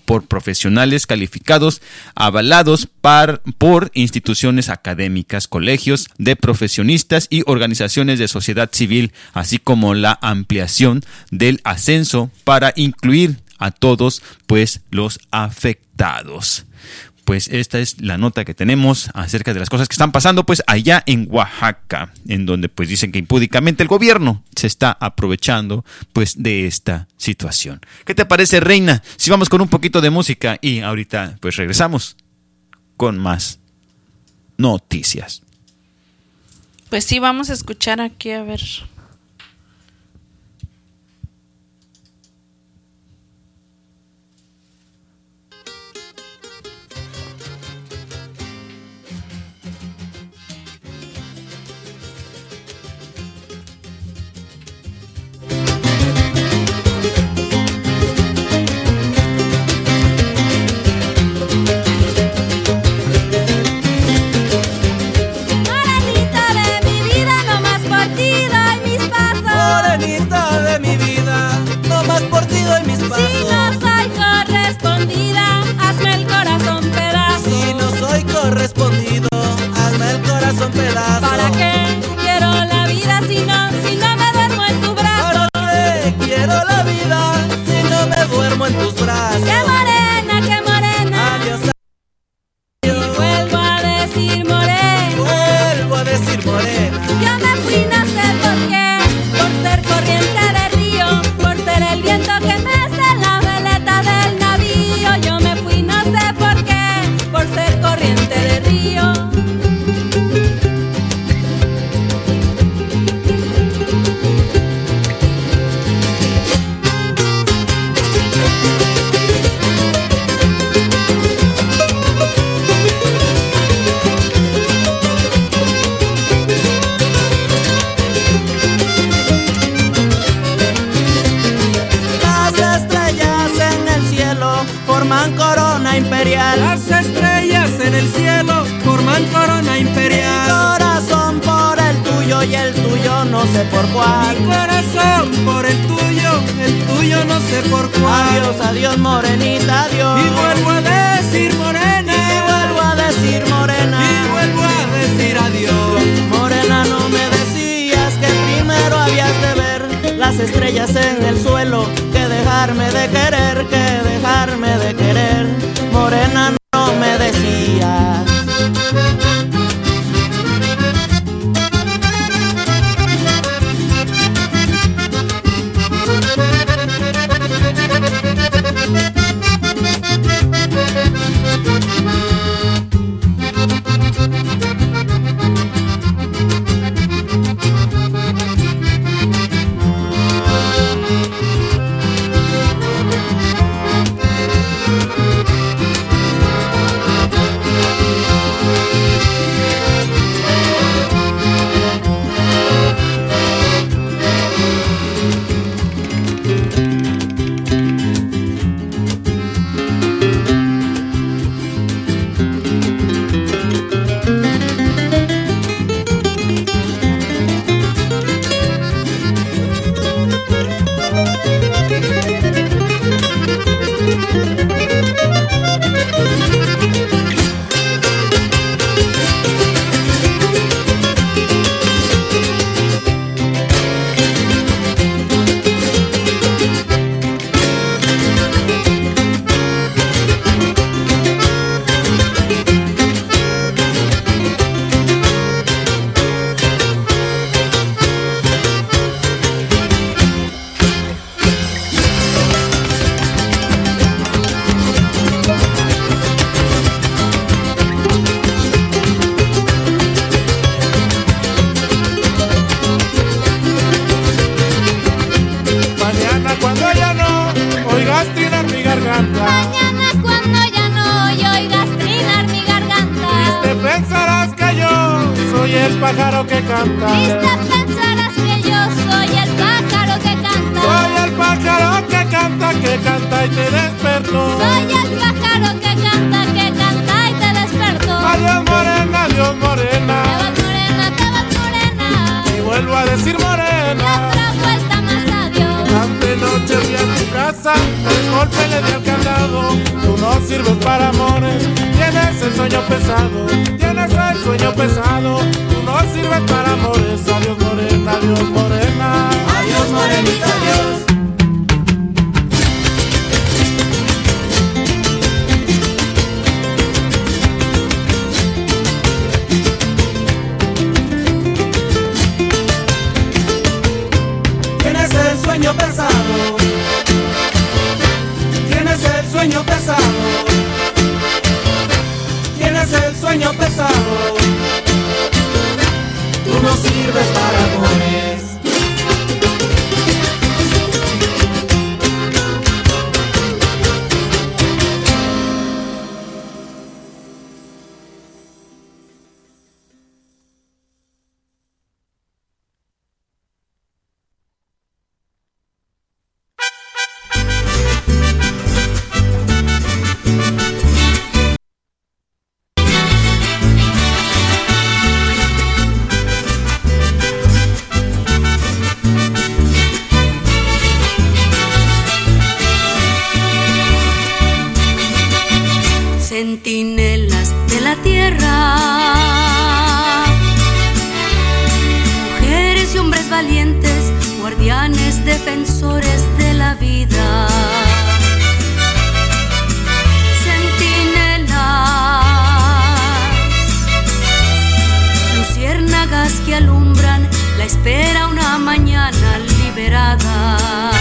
por profesionales calificados avalados par, por instituciones académicas, colegios de profesionistas y organizaciones de sociedad civil, así como la ampliación del ascenso para incluir a todos pues los afectados. Pues esta es la nota que tenemos acerca de las cosas que están pasando pues allá en Oaxaca, en donde pues dicen que impúdicamente el gobierno se está aprovechando pues de esta situación. ¿Qué te parece, Reina? Si vamos con un poquito de música y ahorita pues regresamos con más noticias. Pues sí, vamos a escuchar aquí a ver. Correspondido, hazme el corazón pedazo. ¿Para qué quiero la vida si no, si no me duermo en tu brazo? ¿Para qué quiero la vida si no me duermo en tus brazos? ¡Qué morena, qué morena! Adiós, adiós. Vuelvo a decir morena. Vuelvo a decir morena. Yo me fui no sé por qué, por ser corriente de río, por ser el viento que mece la veleta del navío. Yo me fui no sé por qué, por ser corriente de río. Las estrellas en el cielo forman corona imperial. Las estrellas en el cielo forman corona imperial. Mi corazón por el tuyo y el tuyo no sé por cuál. Mi corazón por el tuyo, el tuyo no sé por cuál. Adiós, adiós, morenita, adiós. Y vuelvo a decir morena. Y vuelvo a decir morena. Y vuelvo a decir adiós. Morena, no me decías que primero habías de ver las estrellas en el suelo que dejarme de querer, que dejarme de querer. Morena, no me decías. Mañana cuando ya no y oigas trinar mi garganta, triste pensarás que yo soy el pájaro que canta. Triste pensarás que yo soy el pájaro que canta. Soy el pájaro que canta, que canta y te despertó. Soy el pájaro que canta, que canta y te despertó. Adiós morena, adiós morena. Te vas morena, te vas morena. Y vuelvo a decir morena. Y otra vuelta más adiós. Ante noche fui a tu casa, el golpe le di al candado. pesado, tienes el sueño pesado. Tú no sirves para amores. Adiós morena, adiós morena. Adiós morenita, adiós. Tienes el sueño pesado, tienes el sueño pesado, tienes el sueño pesado. Tú no sirves para amores. Centinelas de la tierra, mujeres y hombres valientes, guardianes, defensores de la vida. Centinelas, luciérnagas que alumbran la espera una mañana liberada.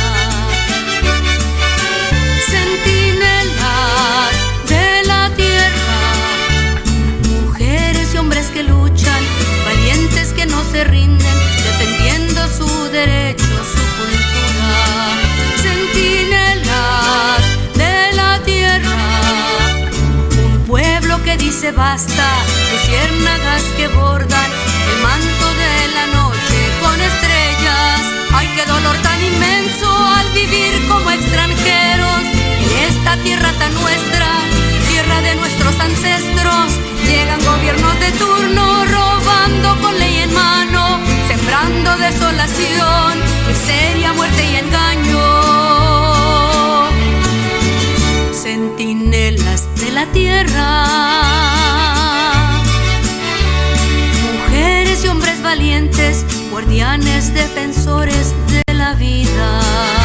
Centinelas de la tierra, mujeres y hombres que luchan, valientes que no se rinden, defendiendo su derecho, su cultura. Centinelas de la tierra, un pueblo que dice basta, luciérnagas que bordan el manto de la noche con estrellas. Ay, qué dolor tan inmenso al vivir como extranjeros en esta tierra tan nuestra, tierra de nuestros ancestros. Llegan gobiernos de turno, robando con ley en mano, sembrando desolación, miseria, muerte y engaño. Centinelas de la tierra, mujeres y hombres valientes, guardianes, defensores de la vida.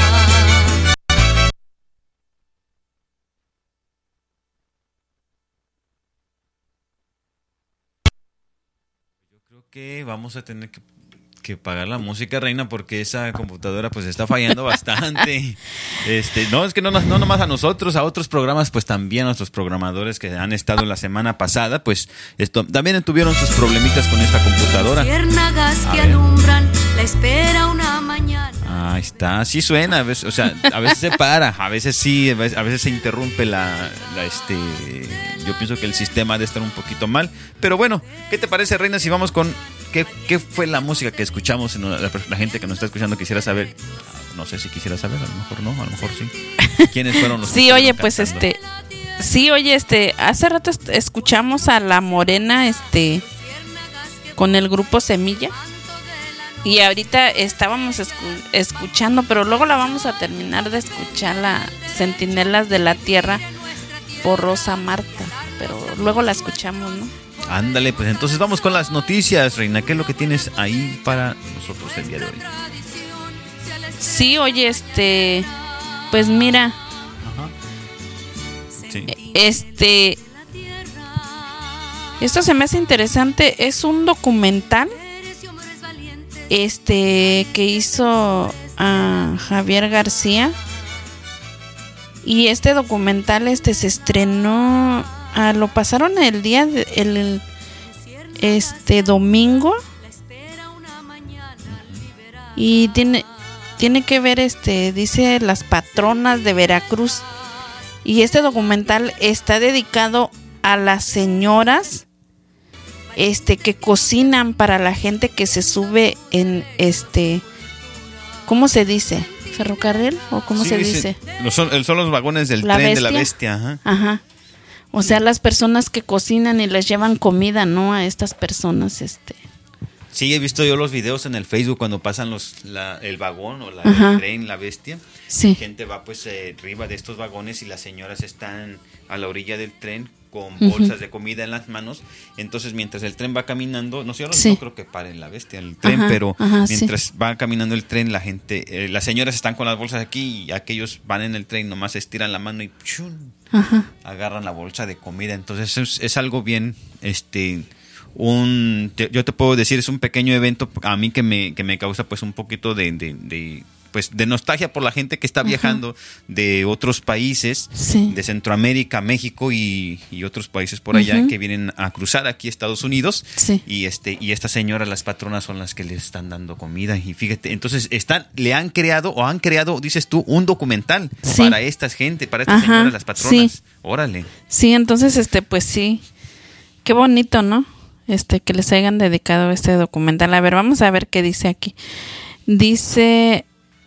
Que vamos a tener que, que pagar la música, Reina, porque esa computadora pues está fallando bastante. Este, no, es que no, no nomás a nosotros, a otros programas, pues también a nuestros programadores que han estado la semana pasada, pues esto, también tuvieron sus problemitas con esta computadora. Ciérnagas que alumbran la espera una mañana. Ahí está, sí suena, a veces, o sea, a veces se para, a veces sí, a veces, a veces se interrumpe la, la este, yo pienso que el sistema ha de estar un poquito mal, pero bueno, ¿qué te parece, Reina, si vamos con qué, qué fue la música que escuchamos? La, la gente que nos está escuchando quisiera saber, no sé si quisiera saber, a lo mejor no, a lo mejor sí. ¿Quiénes fueron los? Sí, oye, pues cantando? este, sí, oye, este, hace rato est- escuchamos a La Morena, este, con el grupo Semilla. Y ahorita estábamos escu- escuchando, pero luego la vamos a terminar de escuchar, la Centinelas de la Tierra por Rosa Marta, pero luego la escuchamos, ¿no? Ándale, pues entonces vamos con las noticias, Reina. ¿Qué es lo que tienes ahí para nosotros el día de hoy? Sí, oye, este, pues mira, Ajá. Sí. este, esto se me hace interesante, es un documental este que hizo a Javier García, y este documental este se estrenó, ah, lo pasaron el día de, el este domingo, y tiene tiene que ver, este dice las patronas de Veracruz, y este documental está dedicado a las señoras este que cocinan para la gente que se sube en este, ¿cómo se dice? ¿Ferrocarril? ¿O cómo sí, se dice, dice? Son, son los vagones del ¿La tren bestia? de la bestia. Ajá. Ajá. O sea, las personas que cocinan y les llevan comida, ¿no? A estas personas, este. Sí, he visto yo los videos en el Facebook cuando pasan los la, el vagón o la, Ajá. el tren, la bestia. Sí. Gente va pues eh, arriba de estos vagones y las señoras están a la orilla del tren con Ujú. bolsas de comida en las manos. Entonces, mientras el tren va caminando, no sé, yo no, Sí. no creo que pare la bestia el tren, Ajá, pero ajá, mientras sí. va caminando el tren, la gente, eh, las señoras están con las bolsas aquí y aquellos van en el tren, nomás estiran la mano y ¡chun! Ajá. Agarran la bolsa de comida. Entonces, es, es algo bien, este... un te- yo te puedo decir, es un pequeño evento a mí que me, que me causa pues un poquito de, de, de pues de nostalgia por la gente que está Ajá. viajando de otros países, Sí. de Centroamérica, México y, y otros países por allá, Ujú. que vienen a cruzar aquí a Estados Unidos. Sí. Y este y estas señoras, las patronas, son las que les están dando comida. Y fíjate, entonces están le han creado o han creado, dices tú, un documental Sí. para estas gente, para estas Ajá, señoras, las patronas. sí. Órale. Sí, entonces, este, pues sí. Qué bonito, ¿no? Este, que les hayan dedicado este documental. A ver, vamos a ver qué dice aquí. Dice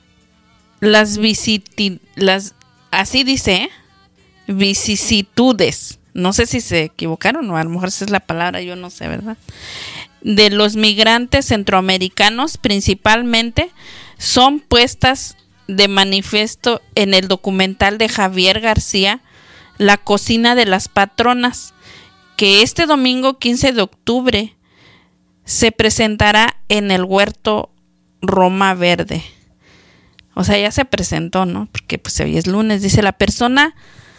las visiti las así dice, ¿eh? Vicisitudes. No sé si se equivocaron o a lo mejor esa es la palabra, yo no sé, ¿verdad? De los migrantes centroamericanos principalmente son puestas de manifiesto en el documental de Javier García, La cocina de las patronas, que este domingo quince de octubre se presentará en el Huerto Roma Verde. O sea, ya se presentó, ¿no? Porque pues hoy es lunes. Dice, la persona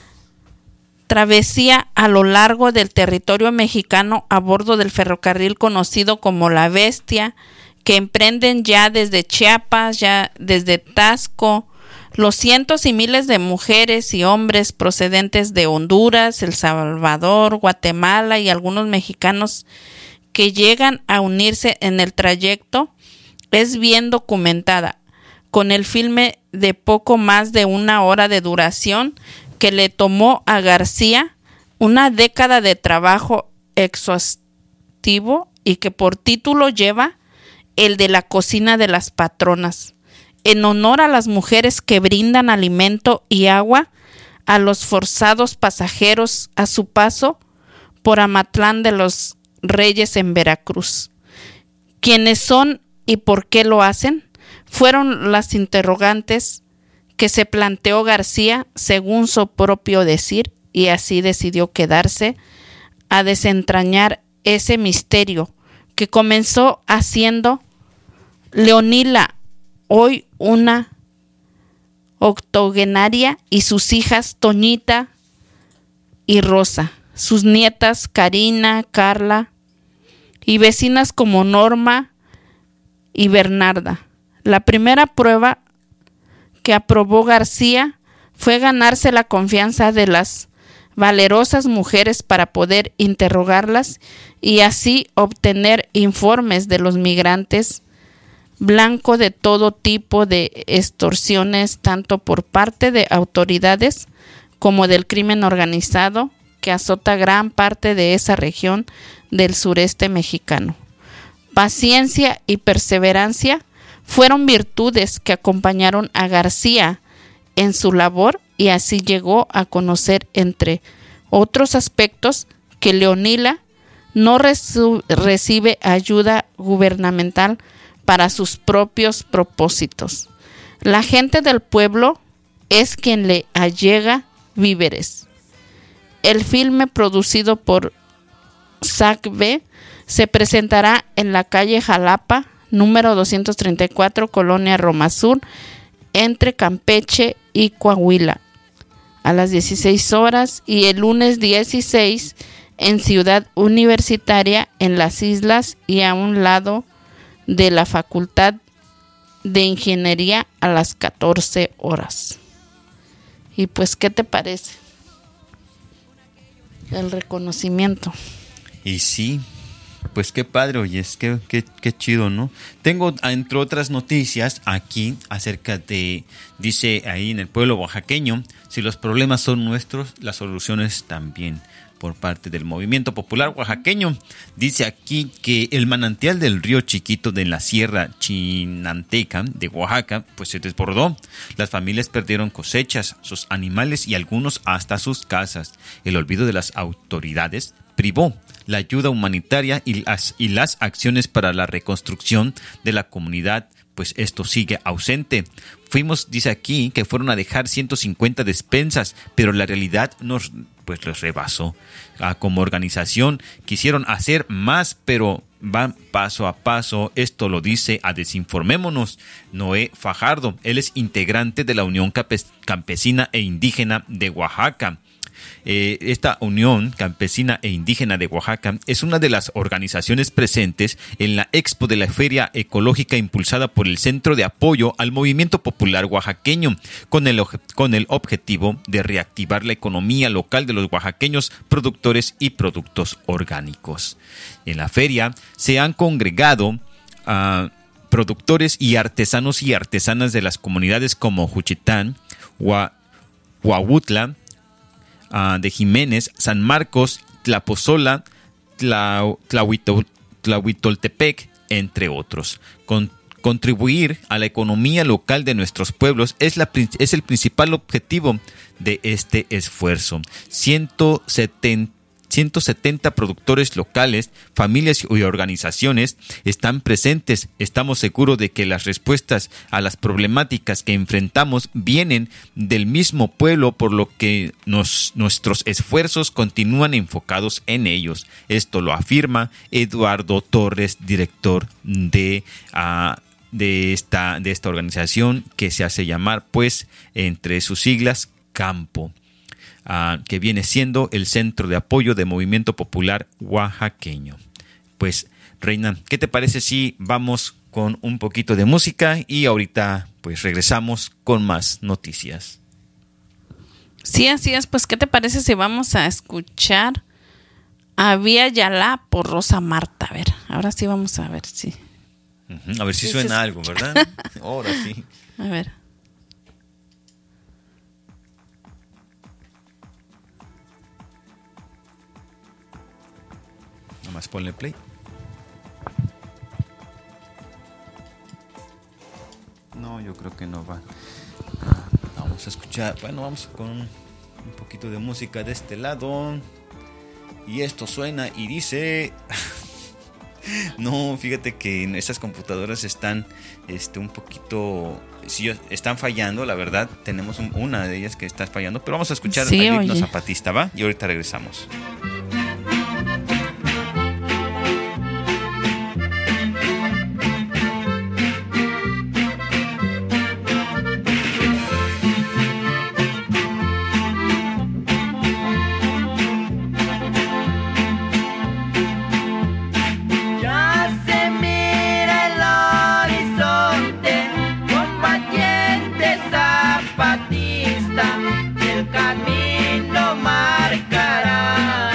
travesía a lo largo del territorio mexicano a bordo del ferrocarril conocido como La Bestia, que emprenden ya desde Chiapas, ya desde Tasco, los cientos y miles de mujeres y hombres procedentes de Honduras, El Salvador, Guatemala y algunos mexicanos que llegan a unirse en el trayecto, es bien documentada, con el filme de poco más de una hora de duración que le tomó a García una década de trabajo exhaustivo y que por título lleva el de La cocina de las patronas, en honor a las mujeres que brindan alimento y agua a los forzados pasajeros a su paso por Amatlán de los Reyes en Veracruz. ¿Quiénes son y por qué lo hacen? Fueron las interrogantes que se planteó García según su propio decir, y así decidió quedarse a desentrañar ese misterio que comenzó haciendo Leonila, hoy una octogenaria, y sus hijas Toñita y Rosa, sus nietas Karina, Carla y vecinas como Norma y Bernarda. La primera prueba que aprobó García fue ganarse la confianza de las valerosas mujeres para poder interrogarlas y así obtener informes de los migrantes, blanco de todo tipo de extorsiones, tanto por parte de autoridades como del crimen organizado que azota gran parte de esa región del sureste mexicano. Paciencia y perseverancia fueron virtudes que acompañaron a García en su labor, y así llegó a conocer, entre otros aspectos, que Leonila no resu- recibe ayuda gubernamental para sus propios propósitos. La gente del pueblo es quien le allega víveres. El filme, producido por S A C B, se presentará en la calle Jalapa, número doscientos treinta y cuatro, Colonia Roma Sur, entre Campeche y Coahuila, a las dieciséis horas, y el lunes dieciséis en Ciudad Universitaria, en las islas y a un lado de la Facultad de Ingeniería, a las catorce horas. Y pues, ¿qué te parece el reconocimiento? Y sí, pues qué padre, oye, es que qué, qué chido, ¿no? Tengo, entre otras noticias, aquí acerca de, dice ahí en el pueblo oaxaqueño, si los problemas son nuestros, las soluciones también, por parte del Movimiento Popular Oaxaqueño. Dice aquí que el manantial del río Chiquito de la Sierra Chinanteca de Oaxaca pues se desbordó. Las familias perdieron cosechas, sus animales y algunos hasta sus casas. El olvido de las autoridades privó la ayuda humanitaria y las, y las acciones para la reconstrucción de la comunidad pues esto sigue ausente. Fuimos, dice aquí, que fueron a dejar ciento cincuenta despensas, pero la realidad nos pues los rebasó. Ah, como organización quisieron hacer más, pero van paso a paso. Esto lo dice a Desinformémonos Noé Fajardo. Él es integrante de la Unión Campesina e Indígena de Oaxaca. Eh, esta Unión Campesina e Indígena de Oaxaca es una de las organizaciones presentes en la Expo de la Feria Ecológica impulsada por el Centro de Apoyo al Movimiento Popular Oaxaqueño, con el, con el objetivo de reactivar la economía local de los oaxaqueños productores y productos orgánicos. En la feria se han congregado a uh, productores y artesanos y artesanas de las comunidades como Juchitán, Huautla, Uh, de Jiménez, San Marcos, Tlapozola, Tla, Tlahuito, Tlahuitoltepec, entre otros. Con, contribuir a la economía local de nuestros pueblos es, la, es el principal objetivo de este esfuerzo. ciento setenta productores locales, familias y organizaciones están presentes. Estamos seguros de que las respuestas a las problemáticas que enfrentamos vienen del mismo pueblo, por lo que nos, nuestros esfuerzos continúan enfocados en ellos. Esto lo afirma Eduardo Torres, director de, uh, de, esta, de esta organización que se hace llamar, pues, entre sus siglas, Campo. Uh, que viene siendo el Centro de Apoyo de Movimiento Popular Oaxaqueño. Pues, Reina, ¿qué te parece si vamos con un poquito de música y ahorita pues regresamos con más noticias? Sí, así es. Pues, ¿qué te parece si vamos a escuchar a Vía Yalá por Rosa Marta? A ver, ahora sí vamos a ver si... Uh-huh. A ver si sí, suena sí, algo, ¿verdad? Ahora sí. A ver. Más ponle play. No, yo creo que no va. Vamos a escuchar. Bueno, vamos con un poquito de música de este lado. Y esto suena y dice... No, fíjate que en estas computadoras están este, un poquito... Sí, están fallando, la verdad. Tenemos un, una de ellas que está fallando. Pero vamos a escuchar sí, al himno zapatista, ¿va? Y ahorita regresamos. El camino marcará.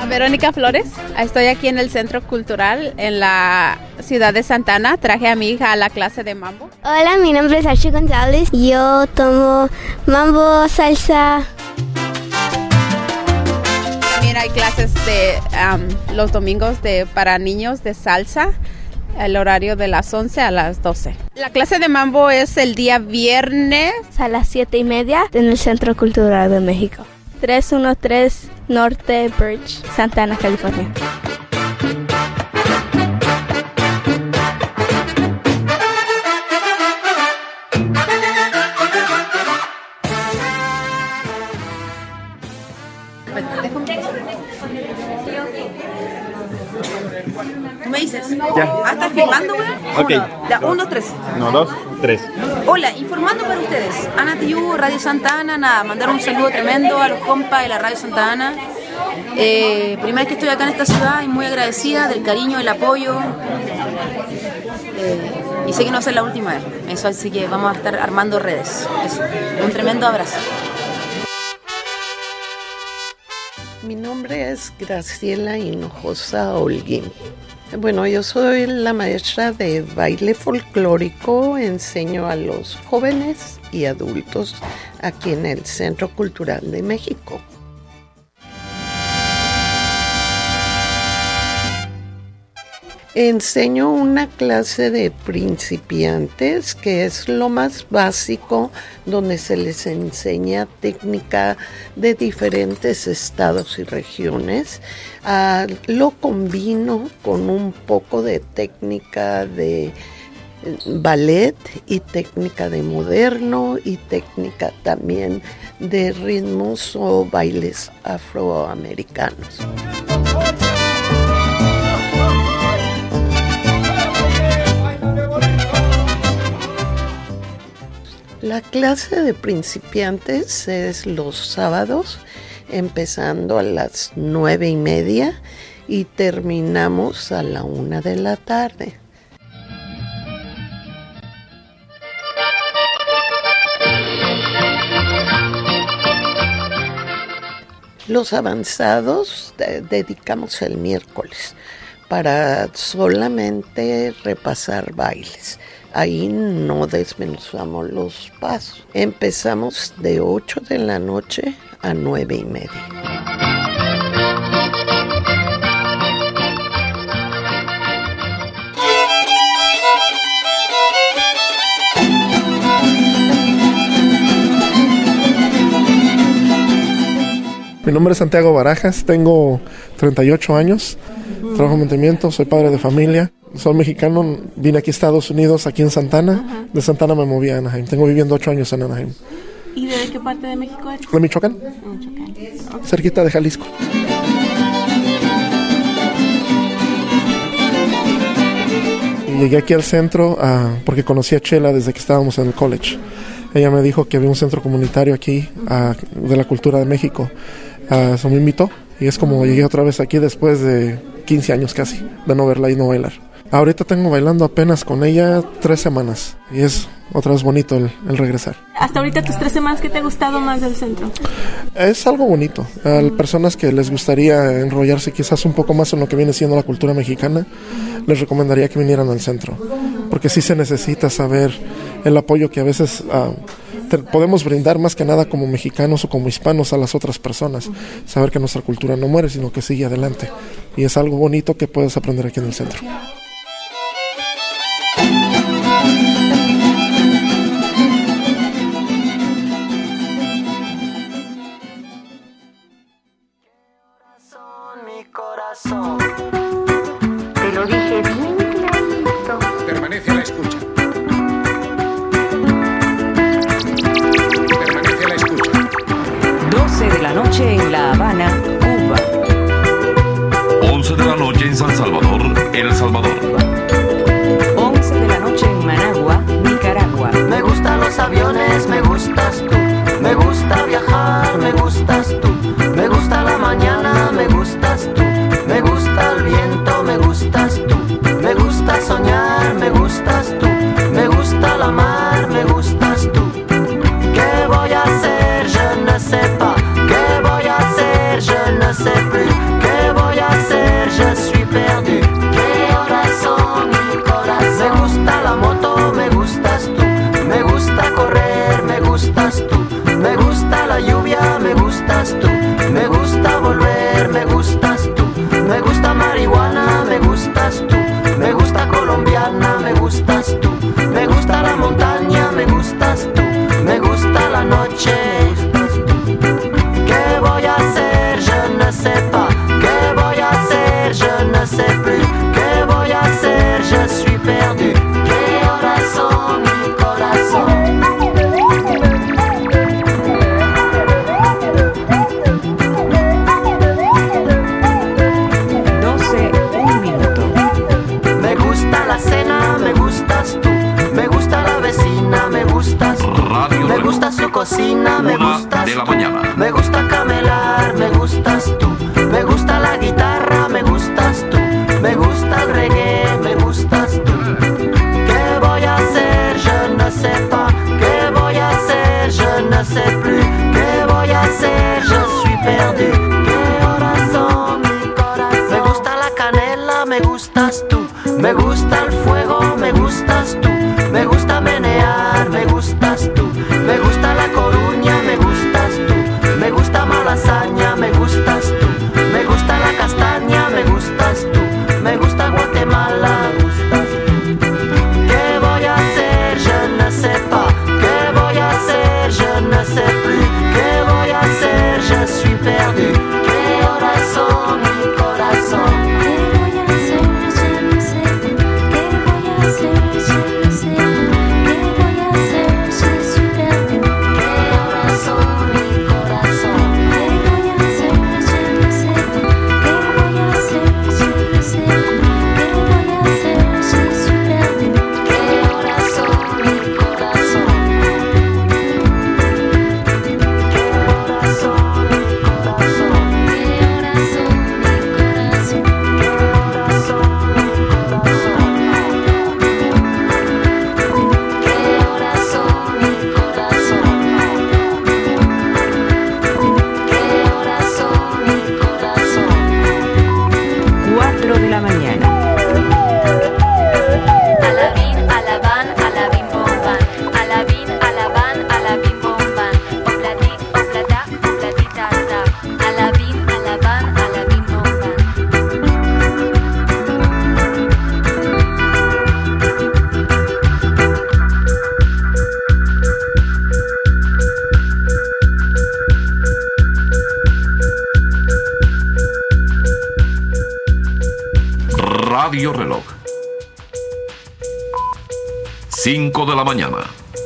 Verónica Flores, estoy aquí en el Centro Cultural en la ciudad de Santa Ana. Traje a mi hija a la clase de mambo. Hola, mi nombre es Archie González. Yo tomo mambo, salsa. También hay clases de um, los domingos de para niños de salsa. El horario de las once a las doce. La clase de mambo es el día viernes a las siete y media en el Centro Cultural de México. trescientos trece Norte Birch, Santa Ana, California. ¿Tú me dices? Ya. Ah, ¿estás filmando, güey? Ok. Uno, ya, uno, tres. No, dos, tres. Hola, informando para ustedes. Ana T U, Radio Santa Ana, nada, mandar un saludo tremendo a los compas de la Radio Santa Ana. Eh, primera vez que estoy acá en esta ciudad y muy agradecida del cariño, el apoyo. Eh, y sé que no va a ser la última vez. Eso, así que vamos a estar armando redes. Eso. Un tremendo abrazo. Mi nombre es Graciela Hinojosa Holguín. Bueno, yo soy la maestra de baile folclórico, enseño a los jóvenes y adultos aquí en el Centro Cultural de México. Enseño una clase de principiantes que es lo más básico, donde se les enseña técnica de diferentes estados y regiones. Uh, lo combino con un poco de técnica de ballet y técnica de moderno y técnica también de ritmos o bailes afroamericanos. La clase de principiantes es los sábados, empezando a las nueve y media y terminamos a la una de la tarde. Los avanzados de- dedicamos el miércoles para solamente repasar bailes. Ahí no desmenuzamos los pasos. Empezamos de ocho de la noche a nueve y media. Mi nombre es Santiago Barajas, tengo treinta y ocho años, trabajo en mantenimiento, soy padre de familia, soy mexicano, vine aquí a Estados Unidos, aquí en Santa Ana. Uh-huh. De Santa Ana me moví a Anaheim, tengo viviendo ocho años en Anaheim. ¿Y de qué parte de México eres? De Michoacán, Michoacán. Okay. Cerquita de Jalisco. Y llegué aquí al centro uh, porque conocí a Chela desde que estábamos en el college. Ella me dijo que había un centro comunitario aquí uh, de la cultura de México. Uh, eso me invitó y es como llegué otra vez aquí después de quince años casi de no verla y no bailar. Ahorita tengo bailando apenas con ella tres semanas y es otra vez bonito el, el regresar. Hasta ahorita tus tres semanas, ¿qué te ha gustado más del centro? Es algo bonito. A uh, personas que les gustaría enrollarse quizás un poco más en lo que viene siendo la cultura mexicana, les recomendaría que vinieran al centro, porque sí se necesita saber el apoyo que a veces uh, te, podemos brindar más que nada como mexicanos o como hispanos a las otras personas. Saber que nuestra cultura no muere, sino que sigue adelante. Y es algo bonito que puedes aprender aquí en el centro. Te lo dije bien clarito. Permanece a la escucha. Permanece a la escucha. doce de la noche en La Habana, Cuba. once de la noche en San Salvador, El Salvador. once de la noche en Managua, Nicaragua. Me gustan los aviones, me gustas tú. Me gusta viajar, me gustas tú. Me gusta la mañana, me gustas tú. Me gusta el viento, me gustas tú. Me gusta soñar, me gustas tú. Me gusta la mar, me gustas tú. ¿Qué voy a hacer? Je ne sais pas. ¿Qué voy a hacer? Je ne sais plus. ¿Qué voy gustas tú. Radio Me Reloj. gusta su cocina, me Una gustas de la tú. mañana. Me gusta camelar, me gustas tú. Me gusta la guitarra, me gustas tú. Me gusta el reggae, me gustas tú. ¿Qué voy a hacer? Je ne sais pas. ¿Qué voy a hacer? Je ne sais plus. ¿Qué voy a hacer? Je suis perdu. ¿Qué horas son, mi corazón? Me gusta la canela, me gustas tú. Me gusta el fuego, me gustas tú. Me gusta menear, me gustas tú. Me gusta La Coruña, me gustas tú. Me gusta Malasaña, me gustas tú. Me gusta la castaña, me gustas tú. Me gusta Guatemala, me gustas tú. ¿Qué voy a hacer? Je ne sais pas. ¿Qué voy a hacer? Je ne sais plus. ¿Qué voy a hacer? Je suis perdu. ¿Qué horas son, mi corazón? ¿Qué voy a hacer? Je ne sais plus. ¿Qué voy a hacer? Je ne sais plus. ¿Qué voy a hacer? Je suis perdu. ¿Qué horas son, mi corazón? ¿Qué voy a hacer? Je ne sais plus. ¿Qué voy a hacer? Je ne sais plus. ¿Qué voy a hacer? Je suis perdu. ¿Qué horas son, mi corazón? ¿Qué horas son, mi corazón? ¿Qué horas son, mi corazón? ¿Qué horas son, mi corazón? ¿Qué horas son, mi corazón? ¿Qué horas son, mi corazón? cuatro de la mañana. Alabín, alabán, alabín, bombán. Alabín, alabán, alabín, bombán. Oplatí, oplatá, oplatita, ta. Alabín, alabán, alabín, bombán. Radio Reloj. cinco de la mañana.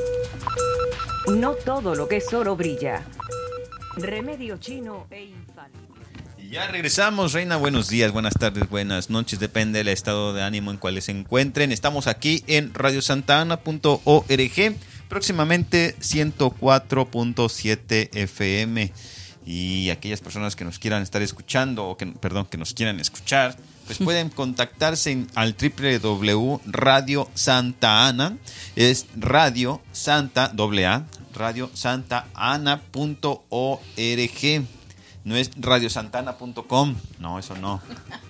No todo lo que es oro brilla. Remedio chino e infalible. Y ya regresamos, Reina. Buenos días, buenas tardes, buenas noches. Depende del estado de ánimo en cual se encuentren. Estamos aquí en radio santa ana punto org. Próximamente ciento cuatro punto siete F M. Y aquellas personas que nos quieran estar escuchando, o que, perdón, que nos quieran escuchar, pues pueden contactarse en, al doble u doble u doble u punto radio santa ana. Es Radio Santa, doble A, radio santa ana punto org. No es radio santana punto com, no, eso no.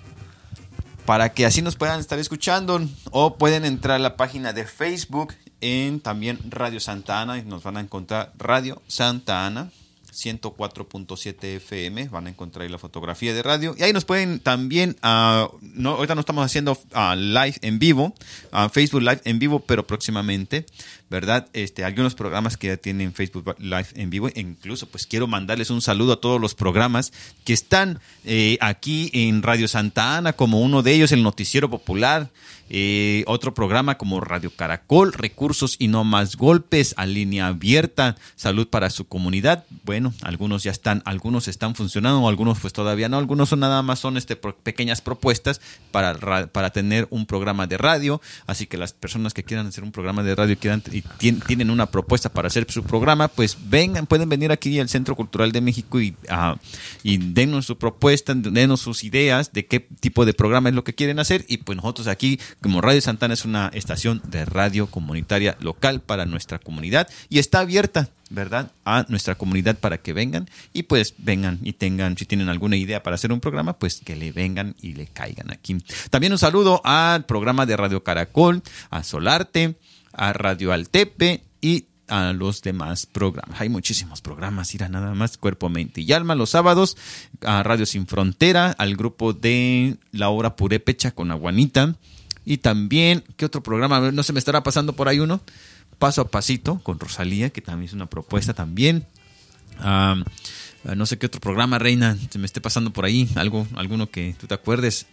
Para que así nos puedan estar escuchando, o pueden entrar a la página de Facebook en también Radio Santa Ana y nos van a encontrar Radio Santa Ana ciento cuatro punto siete F M, van a encontrar ahí la fotografía de radio y ahí nos pueden también, uh, no, ahorita no estamos haciendo uh, live en vivo, uh, Facebook Live en vivo, pero próximamente, ¿verdad? Este, algunos programas que ya tienen Facebook Live en vivo, e incluso pues quiero mandarles un saludo a todos los programas que están eh, aquí en Radio Santa Ana, como uno de ellos, el Noticiero Popular, eh, otro programa como Radio Caracol, Recursos y No Más Golpes, a línea abierta, Salud para su comunidad. Bueno, algunos ya están, algunos están funcionando, algunos pues todavía no, algunos son nada más son este pequeñas propuestas para, para tener un programa de radio, así que las personas que quieran hacer un programa de radio quieran, y tienen una propuesta para hacer su programa, pues vengan, pueden venir aquí al Centro Cultural de México y, uh, y denos su propuesta, denos sus ideas de qué tipo de programa es lo que quieren hacer, y pues nosotros aquí, como Radio Santana, es una estación de radio comunitaria local para nuestra comunidad y está abierta, ¿verdad?, a nuestra comunidad para que vengan y pues vengan y tengan, si tienen alguna idea para hacer un programa, pues que le vengan y le caigan aquí. También un saludo al programa de Radio Caracol, a Solarte, a Radio Altepe y a los demás programas. Hay muchísimos programas, irá nada más, Cuerpo, Mente y Alma los sábados, a Radio Sin Frontera, al grupo de La Hora Purépecha con Aguanita, y también, ¿qué otro programa? No se me estará pasando por ahí uno, Paso a Pasito con Rosalía, que también es una propuesta también. Um, no sé qué otro programa, Reina, se me esté pasando por ahí, algo, alguno que tú te acuerdes.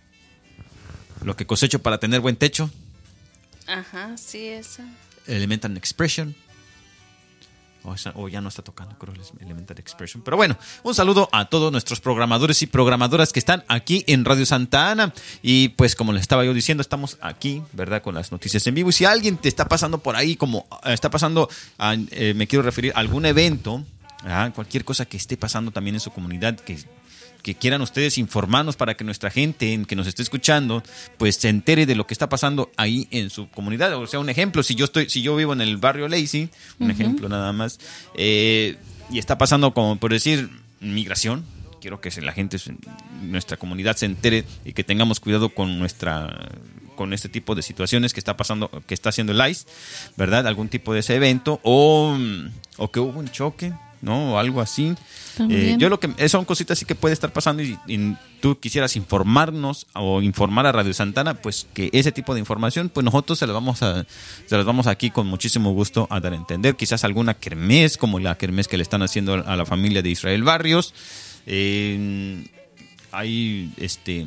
Lo que cosecho para tener buen techo. Ajá, sí, esa. Element and Expression. O, esa, o ya no está tocando, creo, el Elementary Expression. Pero bueno, un saludo a todos nuestros programadores y programadoras que están aquí en Radio Santa Ana. Y pues como les estaba yo diciendo, estamos aquí, ¿verdad? Con las noticias en vivo. Y si alguien te está pasando por ahí, como está pasando, a, eh, me quiero referir a algún evento, ¿verdad? Cualquier cosa que esté pasando también en su comunidad, que... que quieran ustedes informarnos para que nuestra gente que nos esté escuchando pues se entere de lo que está pasando ahí en su comunidad. O sea, un ejemplo, si yo estoy, si yo vivo en el barrio Lacey, un uh-huh. ejemplo nada más, eh, y está pasando, como por decir, migración, quiero que la gente, nuestra comunidad se entere y que tengamos cuidado con nuestra con este tipo de situaciones que está pasando, que está haciendo el I C E, ¿verdad? Algún tipo de ese evento, o, o que hubo un choque, ¿no? O algo así. Eh, yo lo que son cositas así que puede estar pasando y, y tú quisieras informarnos o informar a Radio Santa Ana, pues que ese tipo de información, pues nosotros se las vamos a se las vamos aquí con muchísimo gusto a dar a entender. Quizás alguna kermés, como la kermés que le están haciendo a la familia de Israel Barrios. Eh, hay este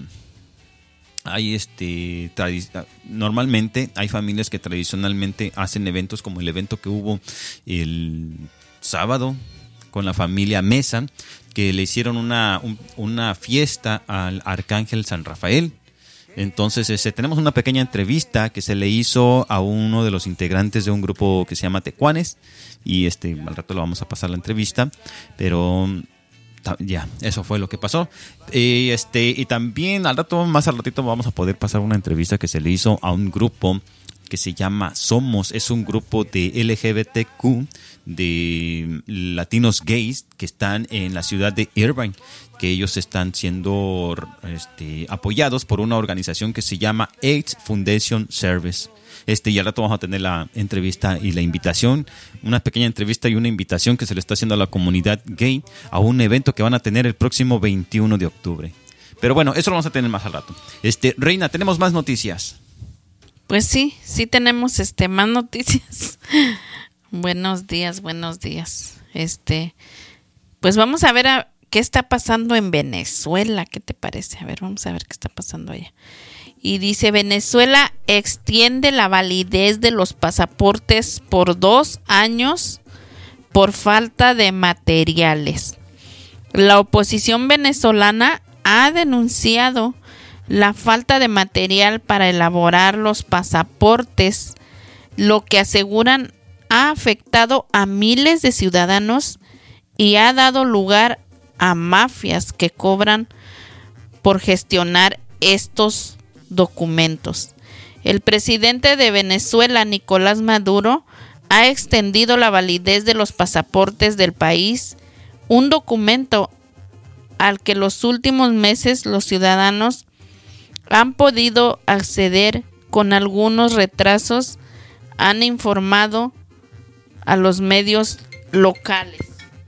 hay este tradi- normalmente hay familias que tradicionalmente hacen eventos, como el evento que hubo el sábado con la familia Mesa, que le hicieron una, un, una fiesta al Arcángel San Rafael. Entonces este, tenemos una pequeña entrevista que se le hizo a uno de los integrantes de un grupo que se llama Tecuanes, y este al rato lo vamos a pasar la entrevista, pero ya, eso fue lo que pasó. Y, este, y también al rato, más al ratito vamos a poder pasar una entrevista que se le hizo a un grupo que se llama Somos. Es un grupo de L G B T Q, de latinos gays que están en la ciudad de Irvine, que ellos están siendo este, apoyados por una organización que se llama AIDS Foundation Service. Este, y al rato vamos a tener la entrevista y la invitación, una pequeña entrevista y una invitación que se le está haciendo a la comunidad gay a un evento que van a tener el próximo veintiuno de octubre. Pero bueno, eso lo vamos a tener más al rato. Este, Reina, tenemos más noticias. Pues sí, sí tenemos este más noticias. Buenos días, buenos días. Este, pues vamos a ver a, qué está pasando en Venezuela. ¿Qué te parece? A ver, vamos a ver qué está pasando allá. Y dice, Venezuela extiende la validez de los pasaportes por dos años por falta de materiales. La oposición venezolana ha denunciado la falta de material para elaborar los pasaportes, lo que aseguran ha afectado a miles de ciudadanos y ha dado lugar a mafias que cobran por gestionar estos documentos. El presidente de Venezuela, Nicolás Maduro, ha extendido la validez de los pasaportes del país, un documento al que los últimos meses los ciudadanos han podido acceder con algunos retrasos, han informado a los medios locales.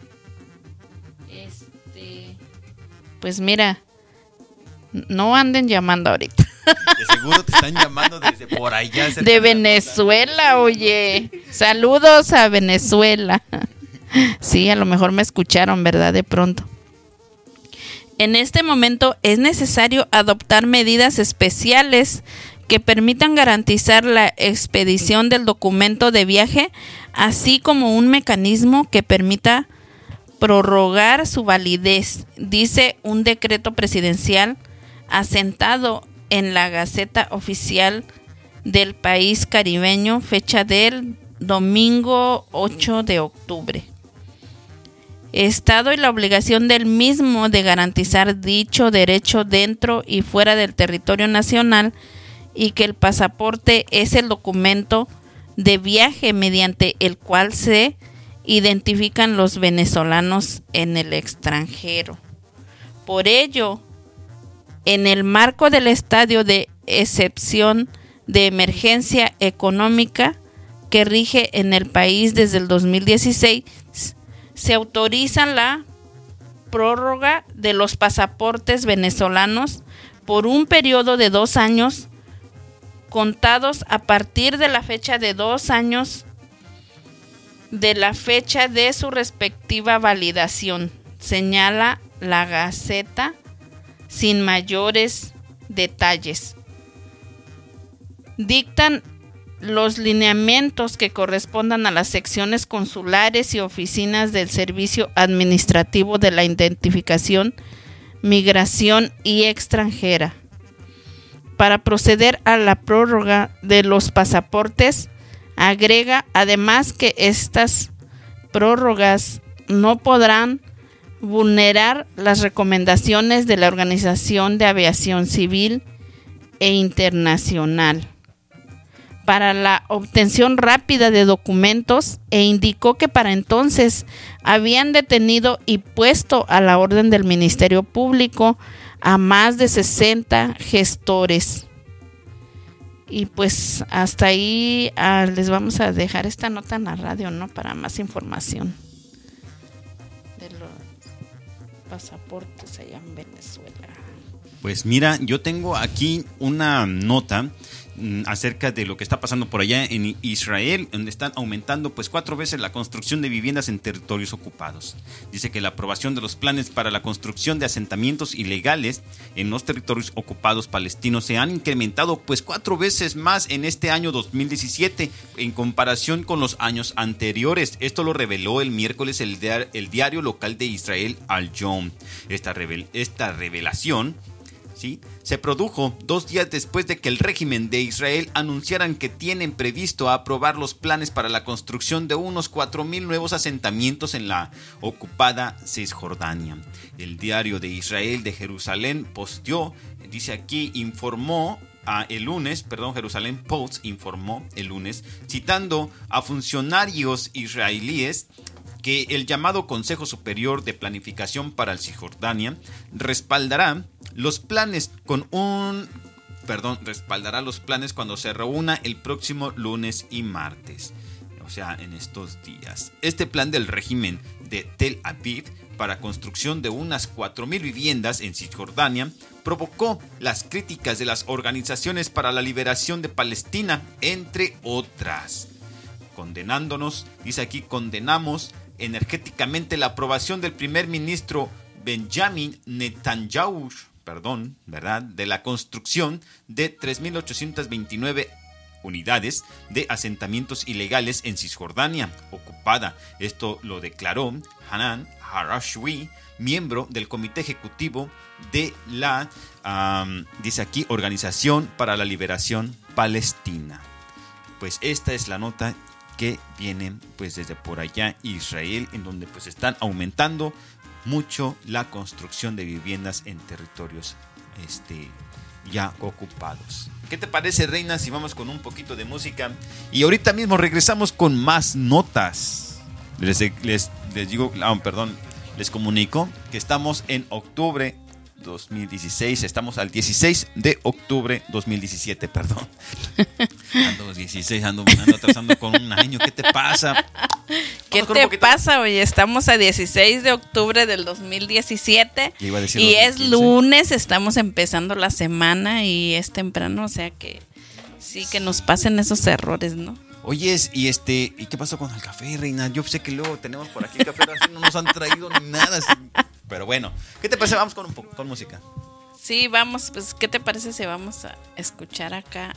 Este, pues mira, no anden llamando ahorita. De seguro te están llamando desde por allá. De Venezuela, oye. Saludos a Venezuela. Sí, a lo mejor me escucharon, ¿verdad? De pronto. En este momento es necesario adoptar medidas especiales que permitan garantizar la expedición del documento de viaje, así como un mecanismo que permita prorrogar su validez, dice un decreto presidencial asentado en la Gaceta Oficial del país caribeño, fecha del domingo ocho de octubre. Estado y la obligación del mismo de garantizar dicho derecho dentro y fuera del territorio nacional, y que el pasaporte es el documento de viaje mediante el cual se identifican los venezolanos en el extranjero. Por ello, en el marco del estadio de excepción de emergencia económica que rige en el país desde el dos mil dieciséis, se autoriza la prórroga de los pasaportes venezolanos por un periodo de dos años, contados a partir de la fecha de dos años de la fecha de su respectiva validación, señala la Gaceta sin mayores detalles. Dictan los lineamientos que correspondan a las secciones consulares y oficinas del Servicio Administrativo de la Identificación, Migración y Extranjera. Para proceder a la prórroga de los pasaportes, agrega además que estas prórrogas no podrán vulnerar las recomendaciones de la Organización de Aviación Civil e Internacional para la obtención rápida de documentos, e indicó que para entonces habían detenido y puesto a la orden del Ministerio Público a más de sesenta gestores. Y pues hasta ahí ah, les vamos a dejar esta nota en la radio, ¿no? Para más información de los pasaportes allá en Venezuela. Pues mira, yo tengo aquí una nota mmm, acerca de lo que está pasando por allá en Israel, donde están aumentando pues cuatro veces la construcción de viviendas en territorios ocupados. Dice que la aprobación de los planes para la construcción de asentamientos ilegales en los territorios ocupados palestinos se han incrementado pues cuatro veces más en este año dos mil diecisiete en comparación con los años anteriores. Esto lo reveló el miércoles el, diario, el diario local de Israel, Al Yom. Esta, revel, esta revelación ¿sí? se produjo dos días después de que el régimen de Israel anunciaran que tienen previsto aprobar los planes para la construcción de unos cuatro mil nuevos asentamientos en la ocupada Cisjordania. El diario de Israel de Jerusalén posteó, dice aquí, informó a el lunes, perdón, Jerusalén Post informó el lunes, citando a funcionarios israelíes, que el llamado Consejo Superior de Planificación para el Cisjordania respaldará los planes con un perdón, respaldará los planes cuando se reúna el próximo lunes y martes, o sea, en estos días. Este plan del régimen de Tel Aviv para construcción de unas cuatro mil viviendas en Cisjordania provocó las críticas de las organizaciones para la liberación de Palestina, entre otras. Condenándonos, dice aquí, condenamos energéticamente la aprobación del primer ministro Benjamin Netanyahu, perdón, ¿verdad?, de la construcción de tres mil ochocientas veintinueve unidades de asentamientos ilegales en Cisjordania ocupada. Esto lo declaró Hanan Harashwi, miembro del comité ejecutivo de la, um, dice aquí, Organización para la Liberación Palestina. Pues esta es la nota que vienen pues desde por allá Israel, en donde pues están aumentando mucho la construcción de viviendas en territorios este, ya ocupados. ¿Qué te parece, Reina, si vamos con un poquito de música? Y ahorita mismo regresamos con más notas. Les, les, les digo, ah, perdón, les comunico que estamos en octubre dos mil dieciséis, estamos al dieciséis de octubre dos mil diecisiete, perdón. Ando dieciséis, ando, ando atrasando con un año, ¿qué te pasa? ¿Qué te pasa? Oye, estamos a dieciséis de octubre del dos mil diecisiete y es dos mil quince. Lunes, estamos empezando la semana y es temprano, o sea que sí que nos pasen esos errores, ¿no? Oye, y este, ¿y qué pasó con el café, Reina? Yo sé que luego tenemos por aquí café, pero así no nos han traído ni nada. Pero bueno, ¿qué te parece? Vamos con un poco con música. Sí, vamos, pues ¿qué te parece si vamos a escuchar acá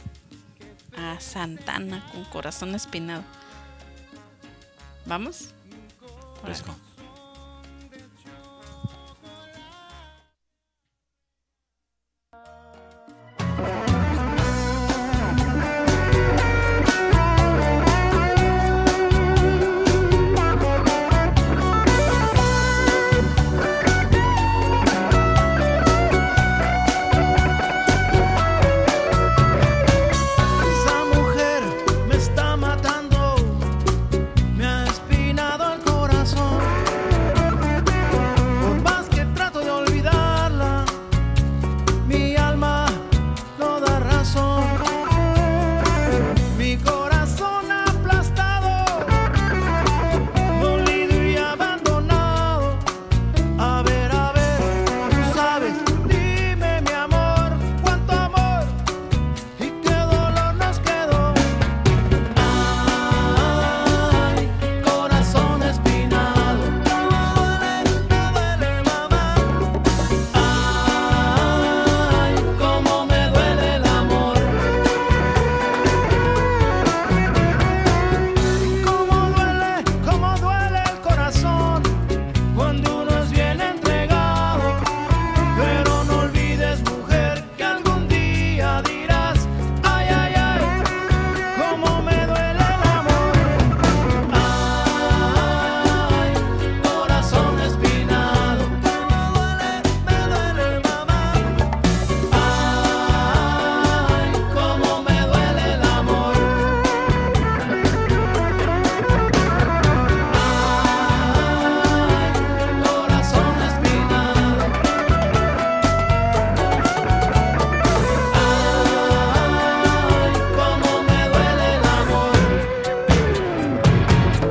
a Santana con Corazón Espinado? ¿Vamos? Let's go. Me está matando, me ha espinado el corazón.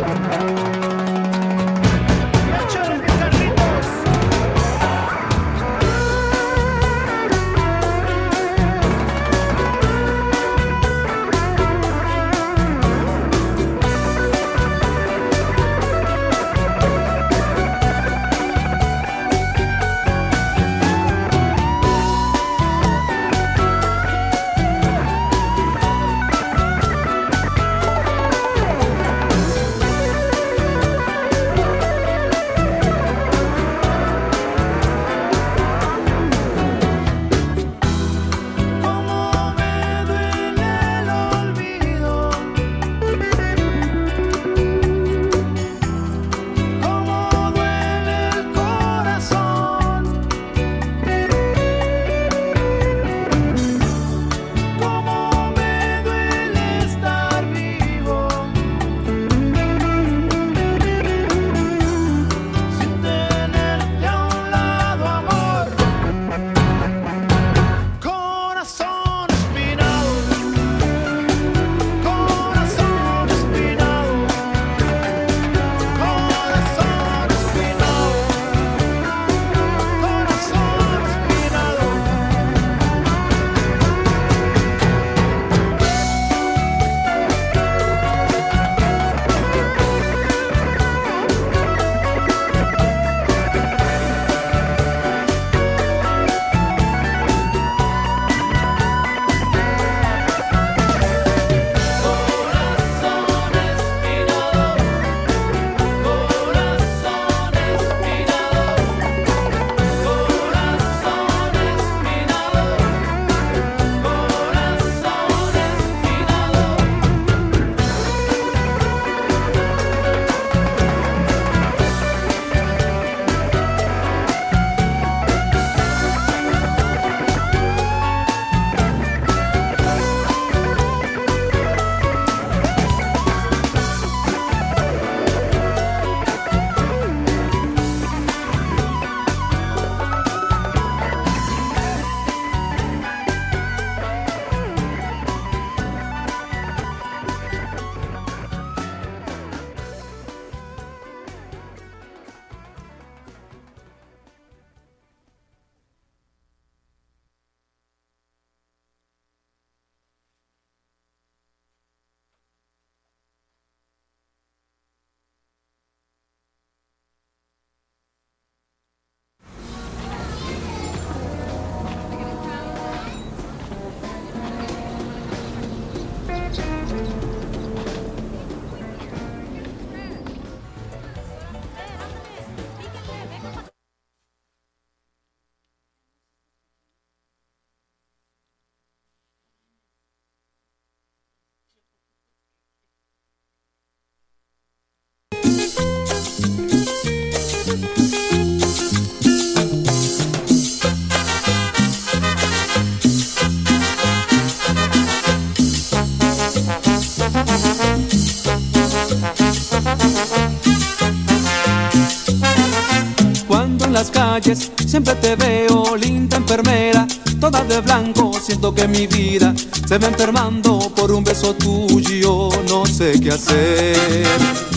las calles siempre te veo, linda enfermera, toda de blanco. Siento que mi vida se va enfermando por un beso tuyo, no sé qué hacer.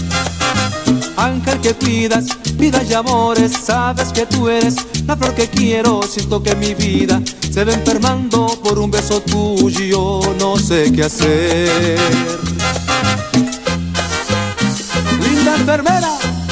Ángel que cuidas, vida y amores, sabes que tú eres la flor que quiero. Siento que mi vida se va enfermando por un beso tuyo, no sé qué hacer. Linda enfermera,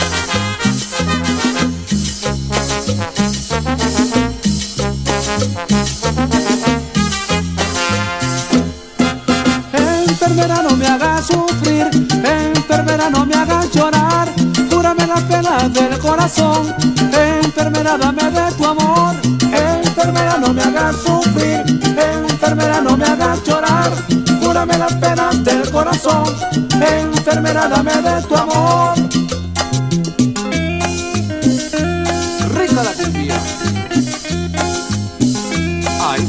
enfermera no me hagas sufrir, enfermera no me hagas llorar, cúrame las penas del corazón, enfermera dame de tu amor, enfermera no me hagas sufrir, enfermera no me hagas llorar, cúrame las penas del corazón, enfermera dame de tu amor. Rica la cumbia. Ay.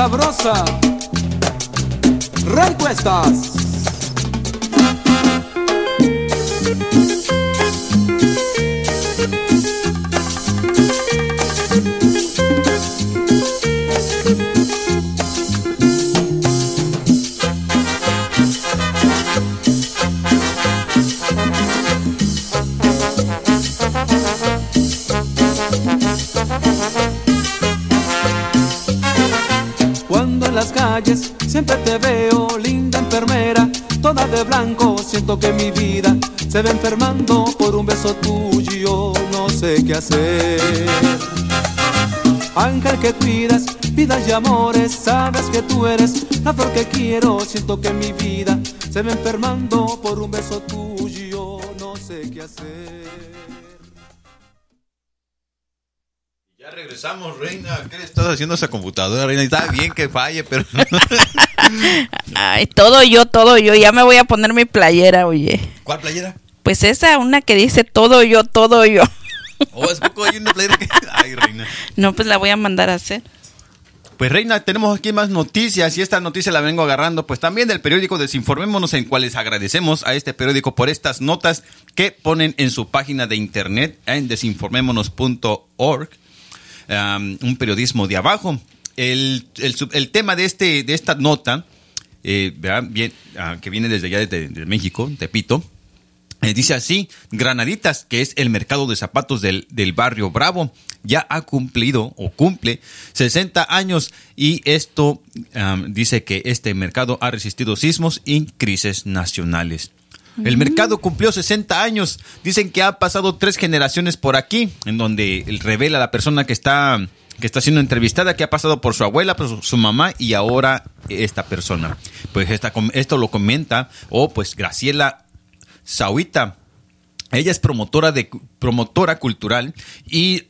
sabrosa. Respuestas. Calles, siempre te veo, linda enfermera, toda de blanco, siento que mi vida se va enfermando por un beso tuyo, no sé qué hacer. Ángel que cuidas, vidas y amores, sabes que tú eres la flor que quiero, siento que mi vida se va enfermando por un beso tuyo, no sé qué hacer. Ya regresamos, Reina. ¿Qué le estás haciendo a esa computadora, Reina? Está bien que falle, pero... Ay, todo yo, todo yo. Ya me voy a poner mi playera, oye. ¿Cuál playera? Pues esa, una que dice todo yo, todo yo. Oh, es poco, hay una playera que... Ay, Reina. No, pues la voy a mandar a hacer. Pues, Reina, tenemos aquí más noticias y esta noticia la vengo agarrando pues también del periódico Desinformémonos, en cuales agradecemos a este periódico por estas notas que ponen en su página de internet en desinformémonos punto org. Um, un periodismo de abajo. El, el, el tema de este de esta nota, eh, bien, uh, que viene desde allá de, de México, Tepito, eh, dice así: Granaditas, que es el mercado de zapatos del, del barrio Bravo, ya ha cumplido o cumple sesenta años y esto um, dice que este mercado ha resistido sismos y crisis nacionales. El mercado cumplió sesenta años. Dicen que ha pasado tres generaciones por aquí, en donde revela la persona que está, que está siendo entrevistada, que ha pasado por su abuela, por su, su mamá y ahora esta persona. Pues esta, esto lo comenta, o oh, pues Graciela Sauita. Ella es promotora, de, promotora cultural y,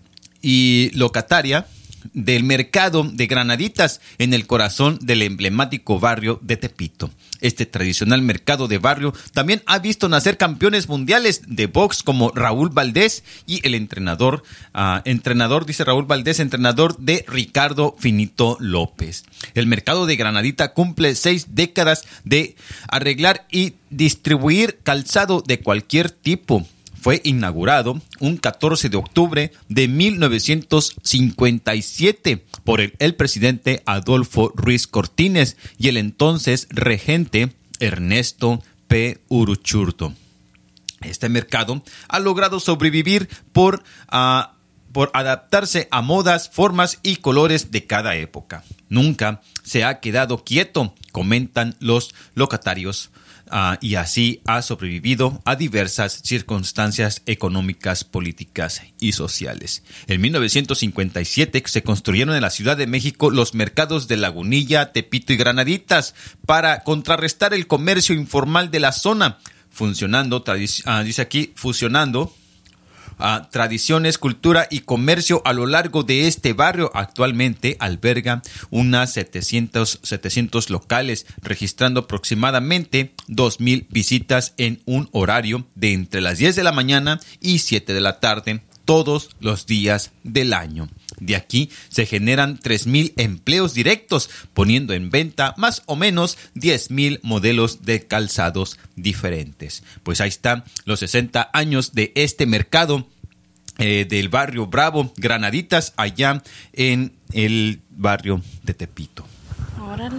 y locataria del mercado de Granaditas en el corazón del emblemático barrio de Tepito. Este tradicional mercado de barrio también ha visto nacer campeones mundiales de box como Raúl Valdés y el entrenador, uh, entrenador, dice Raúl Valdés, entrenador de Ricardo Finito López. El mercado de Granadita cumple seis décadas de arreglar y distribuir calzado de cualquier tipo. Fue inaugurado un catorce de octubre de mil novecientos cincuenta y siete por el, el presidente Adolfo Ruiz Cortines y el entonces regente Ernesto P. Uruchurtu. Este mercado ha logrado sobrevivir por, uh, por adaptarse a modas, formas y colores de cada época. Nunca se ha quedado quieto, comentan los locatarios. Uh, y así ha sobrevivido a diversas circunstancias económicas, políticas y sociales. En mil novecientos cincuenta y siete se construyeron en la Ciudad de México los mercados de Lagunilla, Tepito y Granaditas para contrarrestar el comercio informal de la zona, funcionando, tradici- uh, dice aquí, fusionando Uh, tradiciones, cultura y comercio a lo largo de este barrio. Actualmente alberga unas setecientos, setecientos locales, registrando aproximadamente dos mil visitas en un horario de entre las diez de la mañana y siete de la tarde, todos los días del año. De aquí se generan tres mil empleos directos, poniendo en venta más o menos diez mil modelos de calzados diferentes. Pues ahí están los sesenta años de este mercado eh, del barrio Bravo, Granaditas, allá en el barrio de Tepito. Órale.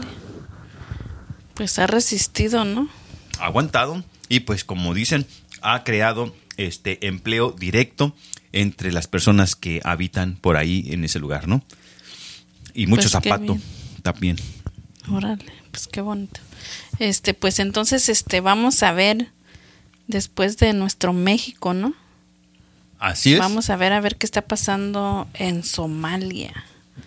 Pues ha resistido, ¿no? Ha aguantado y pues como dicen, ha creado este empleo directo entre las personas que habitan por ahí en ese lugar, ¿no? Y mucho Pues zapato también. Órale, pues qué bonito. Este, pues entonces, este, vamos a ver después de nuestro México, ¿no? Así es. Vamos a ver a ver qué está pasando en Somalia.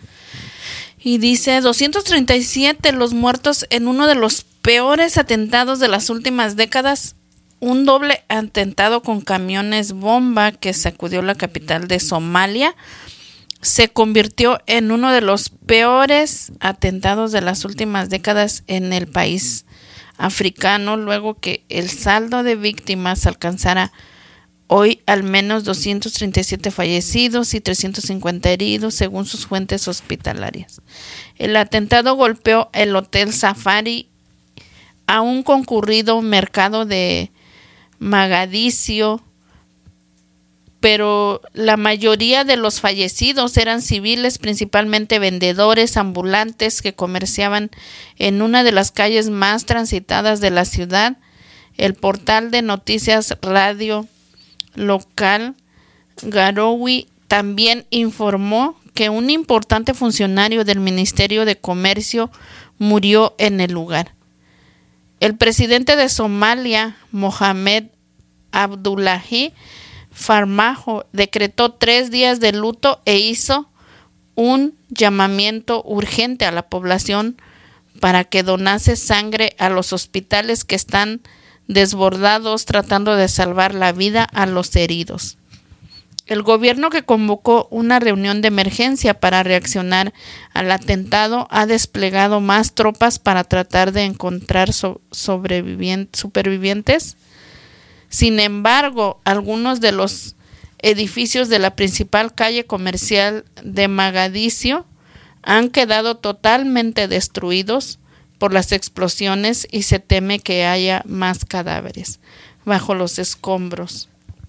Y dice doscientos treinta y siete los muertos en uno de los peores atentados de las últimas décadas. Un doble atentado con camiones bomba que sacudió la capital de Somalia se convirtió en uno de los peores atentados de las últimas décadas en el país africano, luego que el saldo de víctimas alcanzara Hoy al menos doscientos treinta y siete fallecidos y trescientos cincuenta heridos según sus fuentes hospitalarias. El atentado golpeó el Hotel Safari, a un concurrido mercado de Mogadiscio, pero la mayoría de los fallecidos eran civiles, principalmente vendedores ambulantes que comerciaban en una de las calles más transitadas de la ciudad. El portal de noticias radio local Garowe también informó que un importante funcionario del Ministerio de Comercio murió en el lugar. El presidente de Somalia, Mohamed Abdullahi Farmajo, decretó tres días de luto e hizo un llamamiento urgente a la población para que donase sangre a los hospitales que están desbordados tratando de salvar la vida a los heridos. El gobierno, que convocó una reunión de emergencia para reaccionar al atentado, ha desplegado más tropas para tratar de encontrar so- supervivientes. Sin embargo, algunos de los edificios de la principal calle comercial de Mogadiscio han quedado totalmente destruidos por las explosiones y se teme que haya más cadáveres bajo los escombros.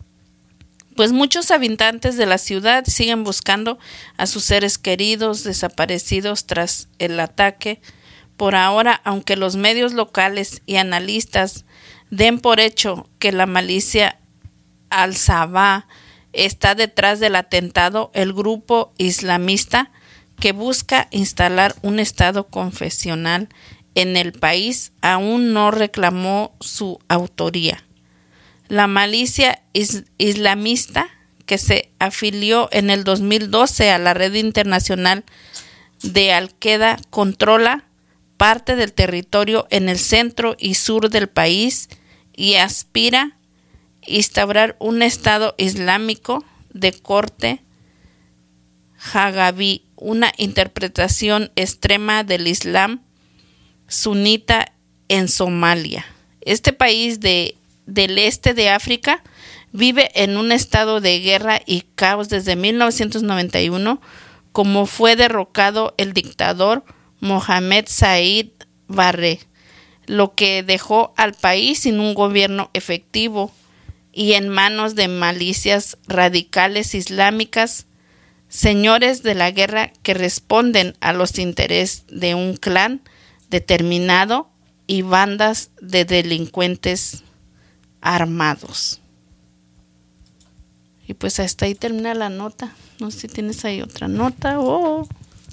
Pues muchos habitantes de la ciudad siguen buscando a sus seres queridos desaparecidos tras el ataque. Por ahora, aunque los medios locales y analistas den por hecho que la milicia Al-Shabaab está detrás del atentado, el grupo islamista que busca instalar un estado confesional en el país aún no reclamó su autoría. La milicia is- islamista, que se afilió en el dos mil doce a la red internacional de Al-Qaeda, controla parte del territorio en el centro y sur del país y aspira a instaurar un estado islámico de corte Hagabi, una interpretación extrema del Islam sunita en Somalia. Este país de, del este de África vive en un estado de guerra y caos desde mil novecientos noventa y uno, como fue derrocado el dictador Mohamed Said Barre, lo que dejó al país sin un gobierno efectivo y en manos de milicias radicales islámicas, señores de la guerra que responden a los intereses de un clan determinado y bandas de delincuentes armados. Y pues hasta ahí termina la nota. No sé si tienes ahí otra nota o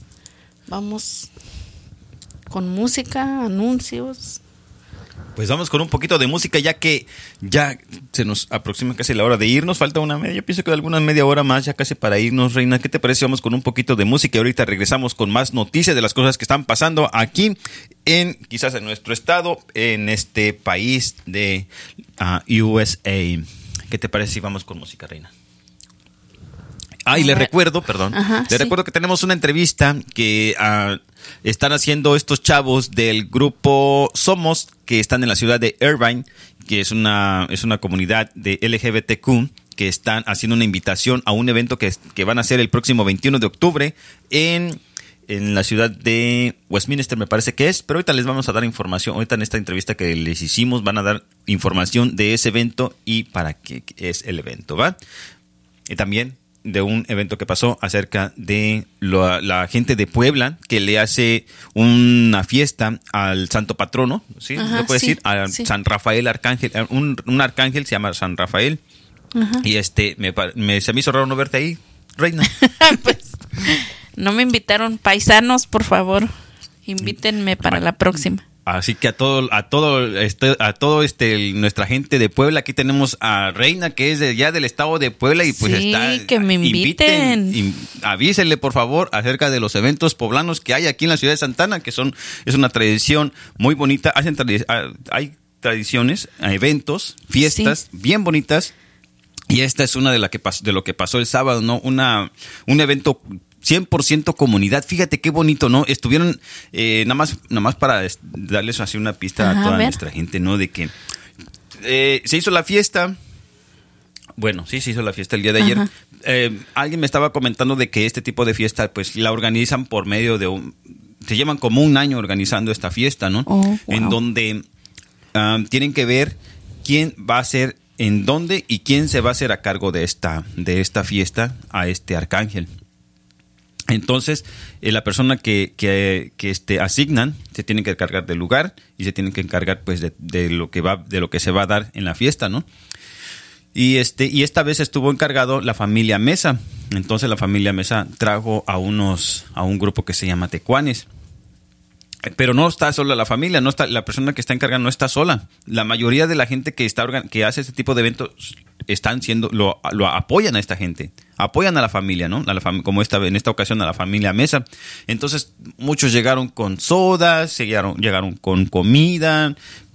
vamos con música, anuncios. Pues vamos con un poquito de música, ya que ya se nos aproxima casi la hora de irnos. Falta una media, yo pienso que alguna media hora más ya casi para irnos, Reina. ¿Qué te parece? Vamos con un poquito de música y ahorita regresamos con más noticias de las cosas que están pasando aquí en, quizás en nuestro estado, en este país de uh, U S A. ¿Qué te parece si vamos con música, Reina? Ah, y le recuerdo, perdón, Ajá, le sí. recuerdo que tenemos una entrevista que uh, están haciendo estos chavos del grupo Somos, que están en la ciudad de Irvine, que es una, es una comunidad de L G B T Q, que están haciendo una invitación a un evento que, que van a hacer el próximo veintiuno de octubre en, en la ciudad de Westminster, me parece que es, pero ahorita les vamos a dar información, ahorita en esta entrevista que les hicimos van a dar información de ese evento y para qué es el evento, ¿va? Y también de un evento que pasó acerca de lo, la gente de Puebla que le hace una fiesta al santo patrono, ¿sí? ¿Se puede sí, decir? A sí. San Rafael Arcángel, un, un arcángel se llama San Rafael. Ajá. Y este me, me se me hizo raro no verte ahí, Reina. Pues no me invitaron, paisanos, por favor, invítenme para la próxima. Así que a todo, a todo, este, a todo este, nuestra gente de Puebla, aquí tenemos a Reina, que es de allá del estado de Puebla y pues sí, está. Que me inviten. inviten in, avísenle por favor acerca de los eventos poblanos que hay aquí en la ciudad de Santa Ana, que son, es una tradición muy bonita. Hacen tradi- hay tradiciones, eventos, fiestas sí. bien bonitas. Y esta es una de la que pasó, de lo que pasó el sábado, ¿no? Una, un evento cien por ciento comunidad. Fíjate qué bonito, ¿no? Estuvieron, eh, nada más nada más para darles así una pista Ajá, a toda a nuestra gente, ¿no? De que eh, se hizo la fiesta, Bueno, sí, se hizo la fiesta el día de ayer. Eh, alguien me estaba comentando de que este tipo de fiesta, pues, la organizan por medio de un... Se llevan como un año organizando esta fiesta, ¿no? Oh, wow. En donde um, tienen que ver quién va a ser, en dónde y quién se va a hacer a cargo de esta, de esta fiesta a este arcángel. Entonces, eh, la persona que, que, que este, asignan se tiene que encargar del lugar y se tiene que encargar, pues, de, de lo que va, de lo que se va a dar en la fiesta, ¿no? Y este, y esta vez estuvo encargado la familia Mesa. Entonces, la familia Mesa trajo a unos, a un grupo que se llama Tecuanes. Pero no está sola la familia, no está, la persona que está encargada no está sola. La mayoría de la gente que está organ, que hace este tipo de eventos están siendo, lo, lo apoyan a esta gente, apoyan a la familia, ¿no? A la fam- como esta en esta ocasión a la familia Mesa. Entonces muchos llegaron con sodas, llegaron, llegaron con comida,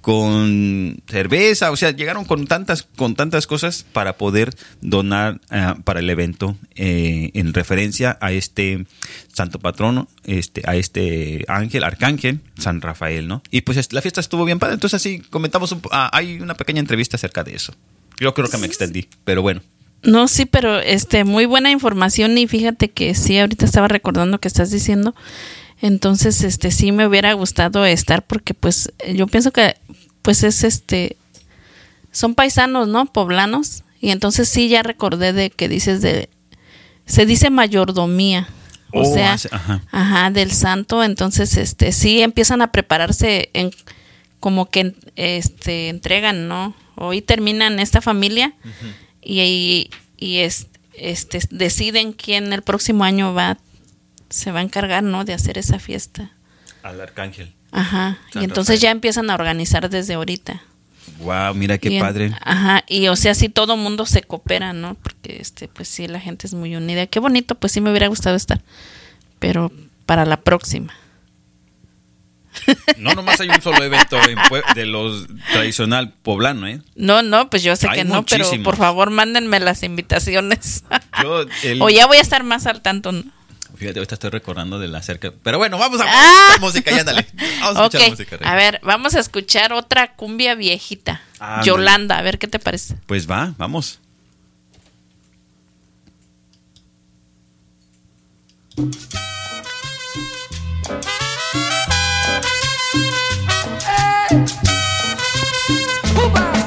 con cerveza, o sea, llegaron con tantas, con tantas cosas para poder donar uh, para el evento eh, en referencia a este santo patrono, este, a este ángel, arcángel, San Rafael, ¿no? Y pues la fiesta estuvo bien padre, entonces así comentamos, un, uh, hay una pequeña entrevista acerca de eso. Yo creo que me extendí, pero bueno. No, sí, pero este, muy buena información y fíjate que sí, ahorita estaba recordando que estás diciendo. Entonces, este, sí me hubiera gustado estar porque, pues, yo pienso que, pues, es este, son paisanos, ¿no? Poblanos. Y entonces sí ya recordé de que dices de, se dice mayordomía. O oh, sea, hace, ajá. ajá, del santo. Entonces, este, sí empiezan a prepararse en, como que, este, entregan, ¿no? Hoy terminan esta familia uh-huh. y, y, y es, este, deciden quién el próximo año va se va a encargar, ¿no? De hacer esa fiesta. Al arcángel. Ajá. San y entonces Rafael. Ya empiezan a organizar desde ahorita. Wow, mira qué y, padre. Ajá. Y o sea, sí todo mundo se coopera, ¿no? Porque este, pues sí, la gente es muy unida. Qué bonito, pues sí me hubiera gustado estar. Pero para la próxima. No, nomás hay un solo evento en pue- de los tradicional poblano, ¿eh? No, no, pues yo sé hay que no, pero por favor mándenme las invitaciones. Yo, el... O ya voy a estar más al tanto, ¿no? Fíjate, ahorita estoy recordando de la cerca. Pero bueno, vamos a escuchar ah. música, ya dale. Vamos a escuchar okay. música. A ver, vamos a escuchar otra cumbia viejita. Ah, Yolanda, a ver qué te parece. Pues va, vamos. ¡Eh! ¡Upa!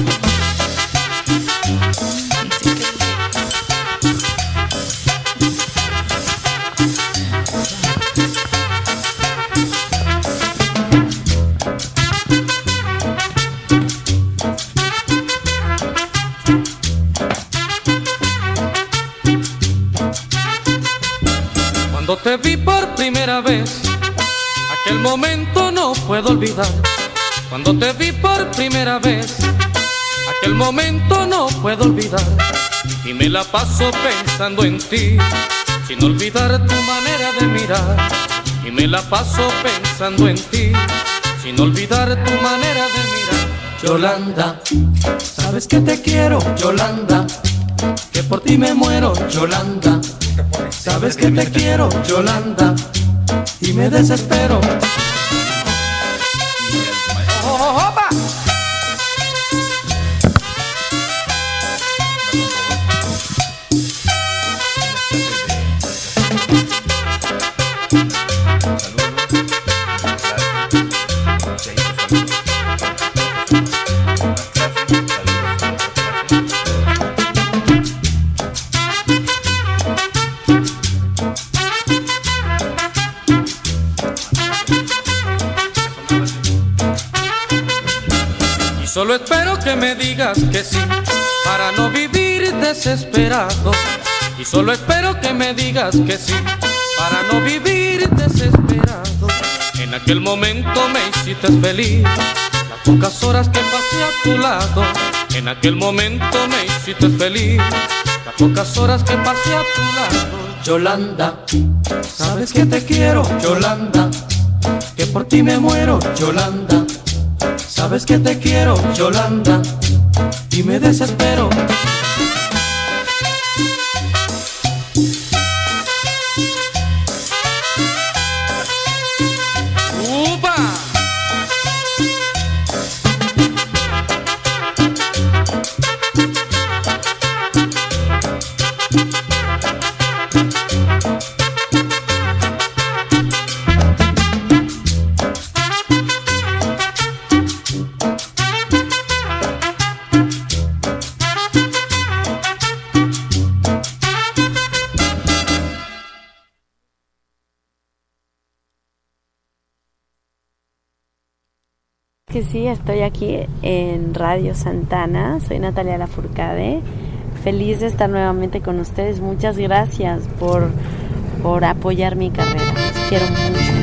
Cuando te vi por primera vez, aquel momento no puedo olvidar. Cuando te vi por primera vez, aquel momento no puedo olvidar. Y me la paso pensando en ti, sin olvidar tu manera de mirar. Y me la paso pensando en ti, sin olvidar tu manera de mirar. Yolanda, sabes que te quiero, Yolanda, que por ti me muero, Yolanda. Sabes que te quiero, Yolanda, y me desespero. ¡Oh, opa! Solo espero que me digas que sí, para no vivir desesperado. Y solo espero que me digas que sí, para no vivir desesperado. En aquel momento me hiciste feliz, las pocas horas que pasé a tu lado. En aquel momento me hiciste feliz, las pocas horas que pasé a tu lado. Yolanda, sabes que te quiero, Yolanda, que por ti me muero, Yolanda. Sabes que te quiero, Yolanda, y me desespero. ¡Upa! Que sí, estoy aquí en Radio Santana, soy Natalia Lafourcade, feliz de estar nuevamente con ustedes, muchas gracias por, por apoyar mi carrera, los quiero mucho.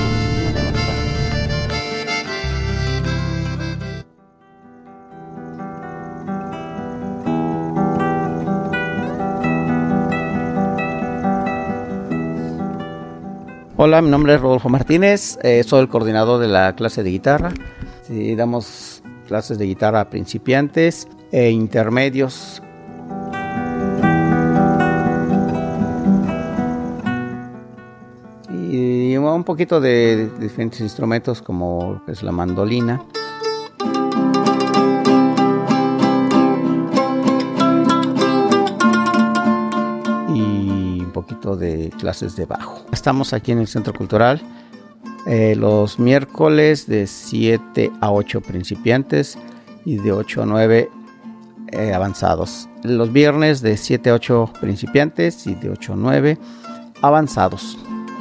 Hola, mi nombre es Rodolfo Martínez, eh, soy el coordinador de la clase de guitarra. Sí, damos clases de guitarra a principiantes e intermedios. Y un poquito de, de diferentes instrumentos como lo que es la mandolina. Y un poquito de clases de bajo. Estamos aquí en el Centro Cultural. Eh, los miércoles de siete a ocho principiantes y de ocho a nueve eh, avanzados. Los viernes de siete a ocho principiantes y de ocho a nueve avanzados.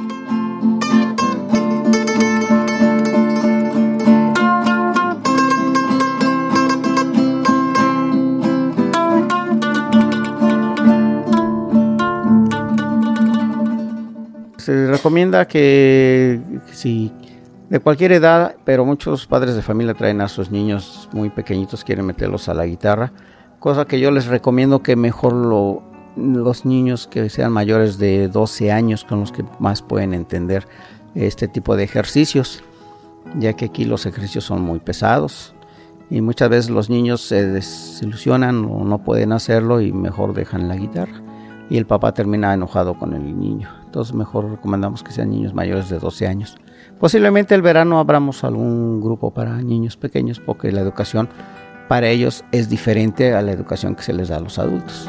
Se recomienda que si de cualquier edad, pero muchos padres de familia traen a sus niños muy pequeñitos, quieren meterlos a la guitarra, cosa que yo les recomiendo que mejor lo, los niños que sean mayores de doce años, con los que más pueden entender este tipo de ejercicios, ya que aquí los ejercicios son muy pesados y muchas veces los niños se desilusionan o no pueden hacerlo y mejor dejan la guitarra y el papá termina enojado con el niño. Entonces mejor recomendamos que sean niños mayores de doce años. Posiblemente el verano abramos algún grupo para niños pequeños porque la educación para ellos es diferente a la educación que se les da a los adultos.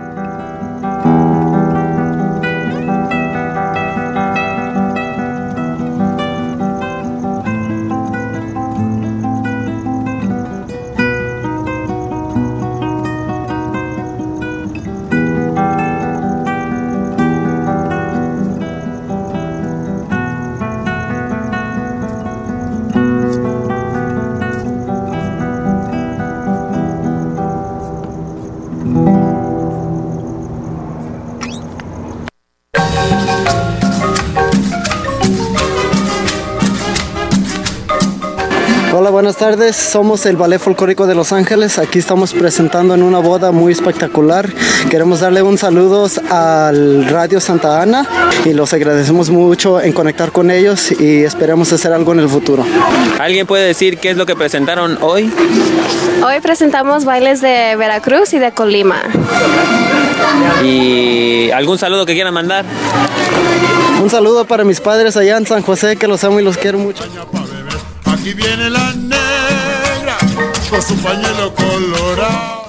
Hola, buenas tardes. Somos el Ballet Folclórico de Los Ángeles. Aquí estamos presentando en una boda muy espectacular. Queremos darle un saludo al Radio Santa Ana y los agradecemos mucho en conectar con ellos y esperamos hacer algo en el futuro. ¿Alguien puede decir qué es lo que presentaron hoy? Hoy presentamos bailes de Veracruz y de Colima. ¿Y algún saludo que quieran mandar? Un saludo para mis padres allá en San José, que los amo y los quiero mucho. Aquí viene la negra con su pañuelo colorado.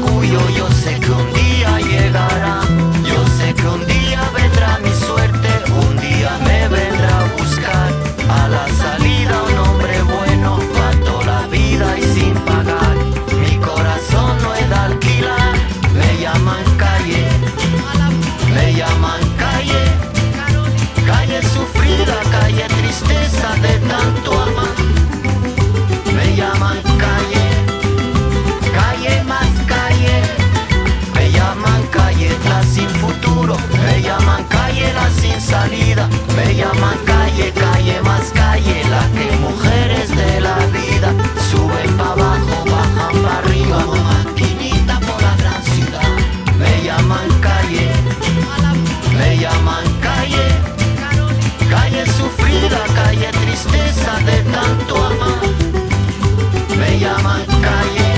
Yo sé que un día vendrá mi suerte. salida. Me llaman calle, calle más calle, la que mujeres de la vida suben pa' abajo, bajan pa' arriba, como maquinita por la gran ciudad. Me llaman calle, me llaman calle, calle sufrida, calle tristeza de tanto amar. Me llaman calle,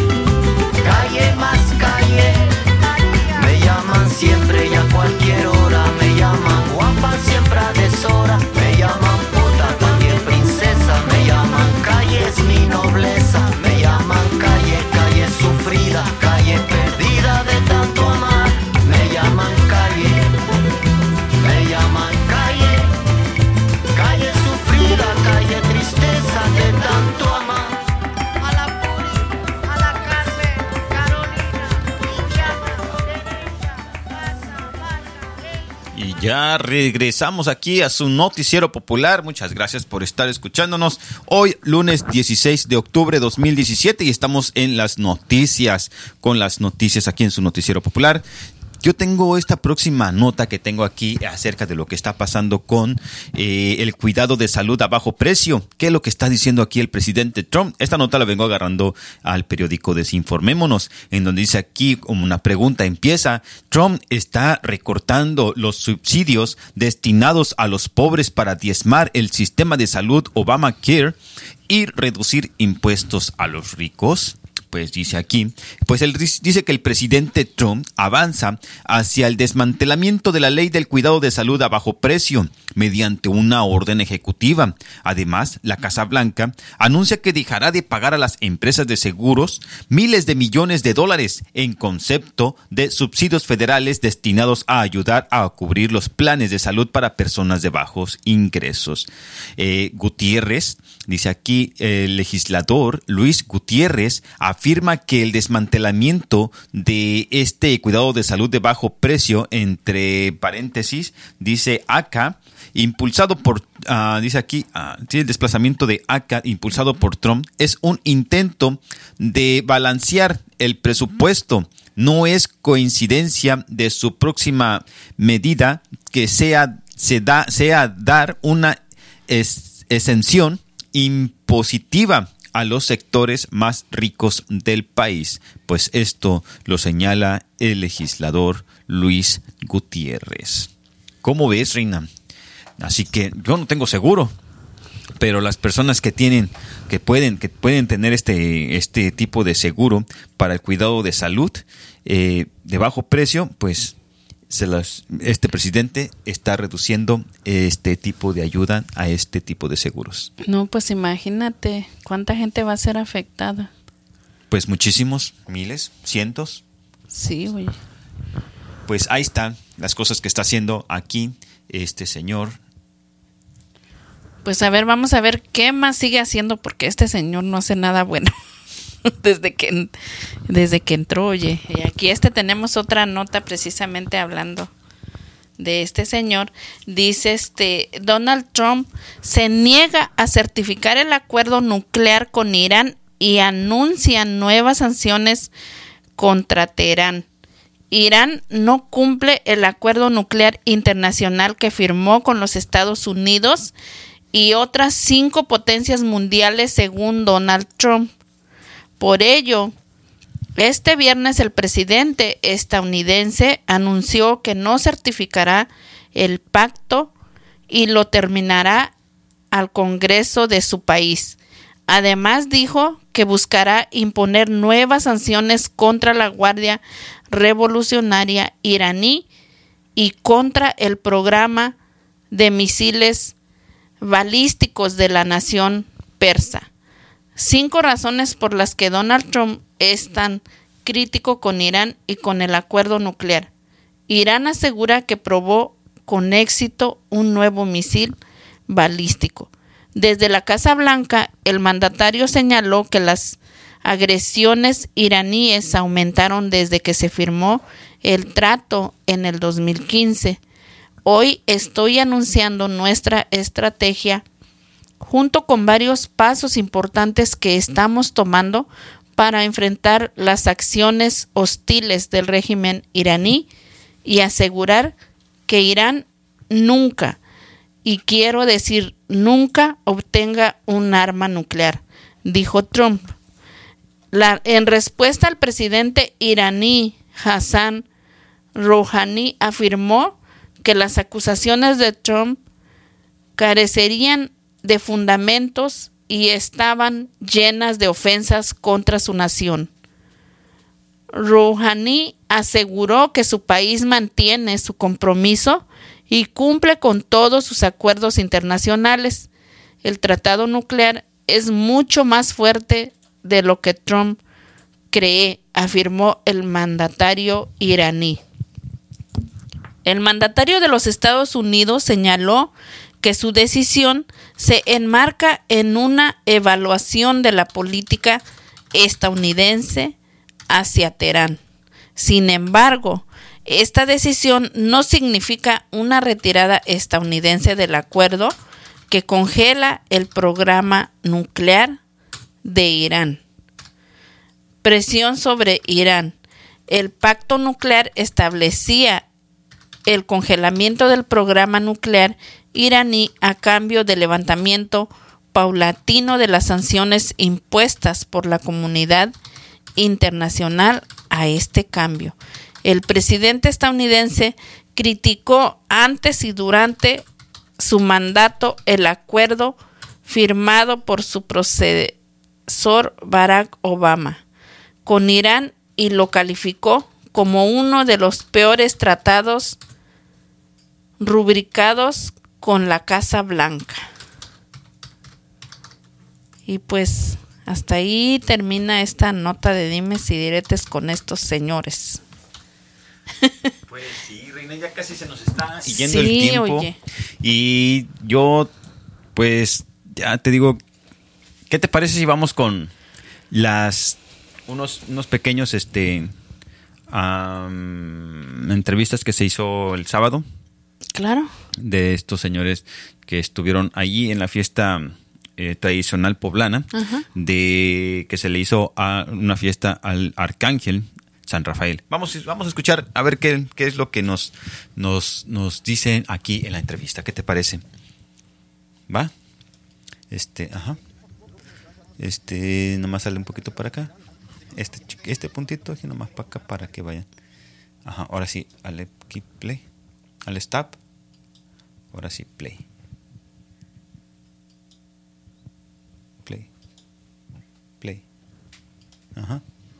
calle más calle, me llaman siempre y a cualquier hora. Me llaman guapa siempre a deshora, me llaman puta también princesa. Me llaman calle es mi nobleza, me llaman calle, calle sufrida, calle perdida de tanto amar. Me llaman calle, me llaman calle, calle sufrida, calle tristeza de tanto amar. A la Puri, a la Carmen, Carolina, y llama derecha, pasa, pasa, Y ya regresamos aquí a su noticiero popular. Muchas gracias por estar escuchándonos. Hoy, lunes dieciséis de octubre de dos mil diecisiete, y estamos en las noticias, con las noticias aquí en su noticiero popular. Yo tengo esta próxima nota que tengo aquí acerca de lo que está pasando con eh, el cuidado de salud a bajo precio. ¿Qué es lo que está diciendo aquí el presidente Trump? Esta nota la vengo agarrando al periódico Desinformémonos, en donde dice aquí, como una pregunta empieza: Trump está recortando los subsidios destinados a los pobres para diezmar el sistema de salud Obamacare y reducir impuestos a los ricos. Pues dice aquí, pues él dice que el presidente Trump avanza hacia el desmantelamiento de la ley del cuidado de salud a bajo precio mediante una orden ejecutiva. Además, la Casa Blanca anuncia que dejará de pagar a las empresas de seguros miles de millones de dólares en concepto de subsidios federales destinados a ayudar a cubrir los planes de salud para personas de bajos ingresos. Eh, Gutiérrez, dice aquí, el legislador Luis Gutiérrez afirma que el desmantelamiento de este cuidado de salud de bajo precio, entre paréntesis, dice A C A, impulsado por, uh, dice aquí, uh, sí, el desplazamiento de A C A impulsado por Trump, es un intento de balancear el presupuesto. No es coincidencia de su próxima medida que sea, se da, sea dar una es, exención impositiva a los sectores más ricos del país. Pues esto lo señala el legislador Luis Gutiérrez. ¿Cómo ves, Reina? Así que yo no tengo seguro, pero las personas que tienen, que pueden, que pueden tener este, este tipo de seguro para el cuidado de salud eh, de bajo precio, pues se las, este presidente está reduciendo este tipo de ayuda a este tipo de seguros. No, pues imagínate cuánta gente va a ser afectada. Pues muchísimos, miles, cientos. Sí, oye. Pues ahí están las cosas que está haciendo aquí este señor. Pues a ver, vamos a ver qué más sigue haciendo, porque este señor no hace nada bueno desde que desde que entró, oye. Y aquí este tenemos otra nota precisamente hablando de este señor. Dice este Donald Trump se niega a certificar el acuerdo nuclear con Irán y anuncia nuevas sanciones contra Teherán. Irán no cumple el acuerdo nuclear internacional que firmó con los Estados Unidos y otras cinco potencias mundiales, según Donald Trump. Por ello, este viernes el presidente estadounidense anunció que no certificará el pacto y lo terminará al Congreso de su país. Además, dijo que buscará imponer nuevas sanciones contra la Guardia Revolucionaria iraní y contra el programa de misiles balísticos de la nación persa. Cinco razones por las que Donald Trump es tan crítico con Irán y con el acuerdo nuclear. Irán asegura que probó con éxito un nuevo misil balístico. Desde la Casa Blanca, el mandatario señaló que las agresiones iraníes aumentaron desde que se firmó el trato en el dos mil quince. Hoy estoy anunciando nuestra estrategia junto con varios pasos importantes que estamos tomando para enfrentar las acciones hostiles del régimen iraní y asegurar que Irán nunca, y quiero decir nunca, obtenga un arma nuclear, dijo Trump. La, en respuesta, al presidente iraní Hassan Rouhani afirmó que las acusaciones de Trump carecerían de fundamentos y estaban llenas de ofensas contra su nación. Rouhani aseguró que su país mantiene su compromiso y cumple con todos sus acuerdos internacionales. El tratado nuclear es mucho más fuerte de lo que Trump cree, afirmó el mandatario iraní. El mandatario de los Estados Unidos señaló que su decisión se enmarca en una evaluación de la política estadounidense hacia Teherán. Sin embargo, esta decisión no significa una retirada estadounidense del acuerdo que congela el programa nuclear de Irán. Presión sobre Irán. El pacto nuclear establecía el congelamiento del programa nuclear iraní a cambio del levantamiento paulatino de las sanciones impuestas por la comunidad internacional a este cambio. El presidente estadounidense criticó antes y durante su mandato el acuerdo firmado por su predecesor Barack Obama con Irán y lo calificó como uno de los peores tratados rubricados con la Casa Blanca. Y pues hasta ahí termina esta nota de dimes y diretes con estos señores. Pues sí, Reina, ya casi se nos está yendo Sí, el tiempo. oye. Y yo, pues, ya te digo, ¿qué te parece si vamos con las unos, unos pequeños este um, entrevistas que se hizo el sábado? Claro. De estos señores que estuvieron allí en la fiesta eh, tradicional poblana, Ajá. de que se le hizo a una fiesta al Arcángel San Rafael. Vamos, vamos a escuchar a ver qué, qué es lo que nos, nos, nos dicen aquí en la entrevista. ¿Qué te parece? ¿Va? Este, ajá. Este, nomás sale un poquito para acá. Este, este puntito aquí nomás para acá para que vayan. Ajá, ahora sí, al play. Al stop. Ahora sí, play. Play. Play. Ajá.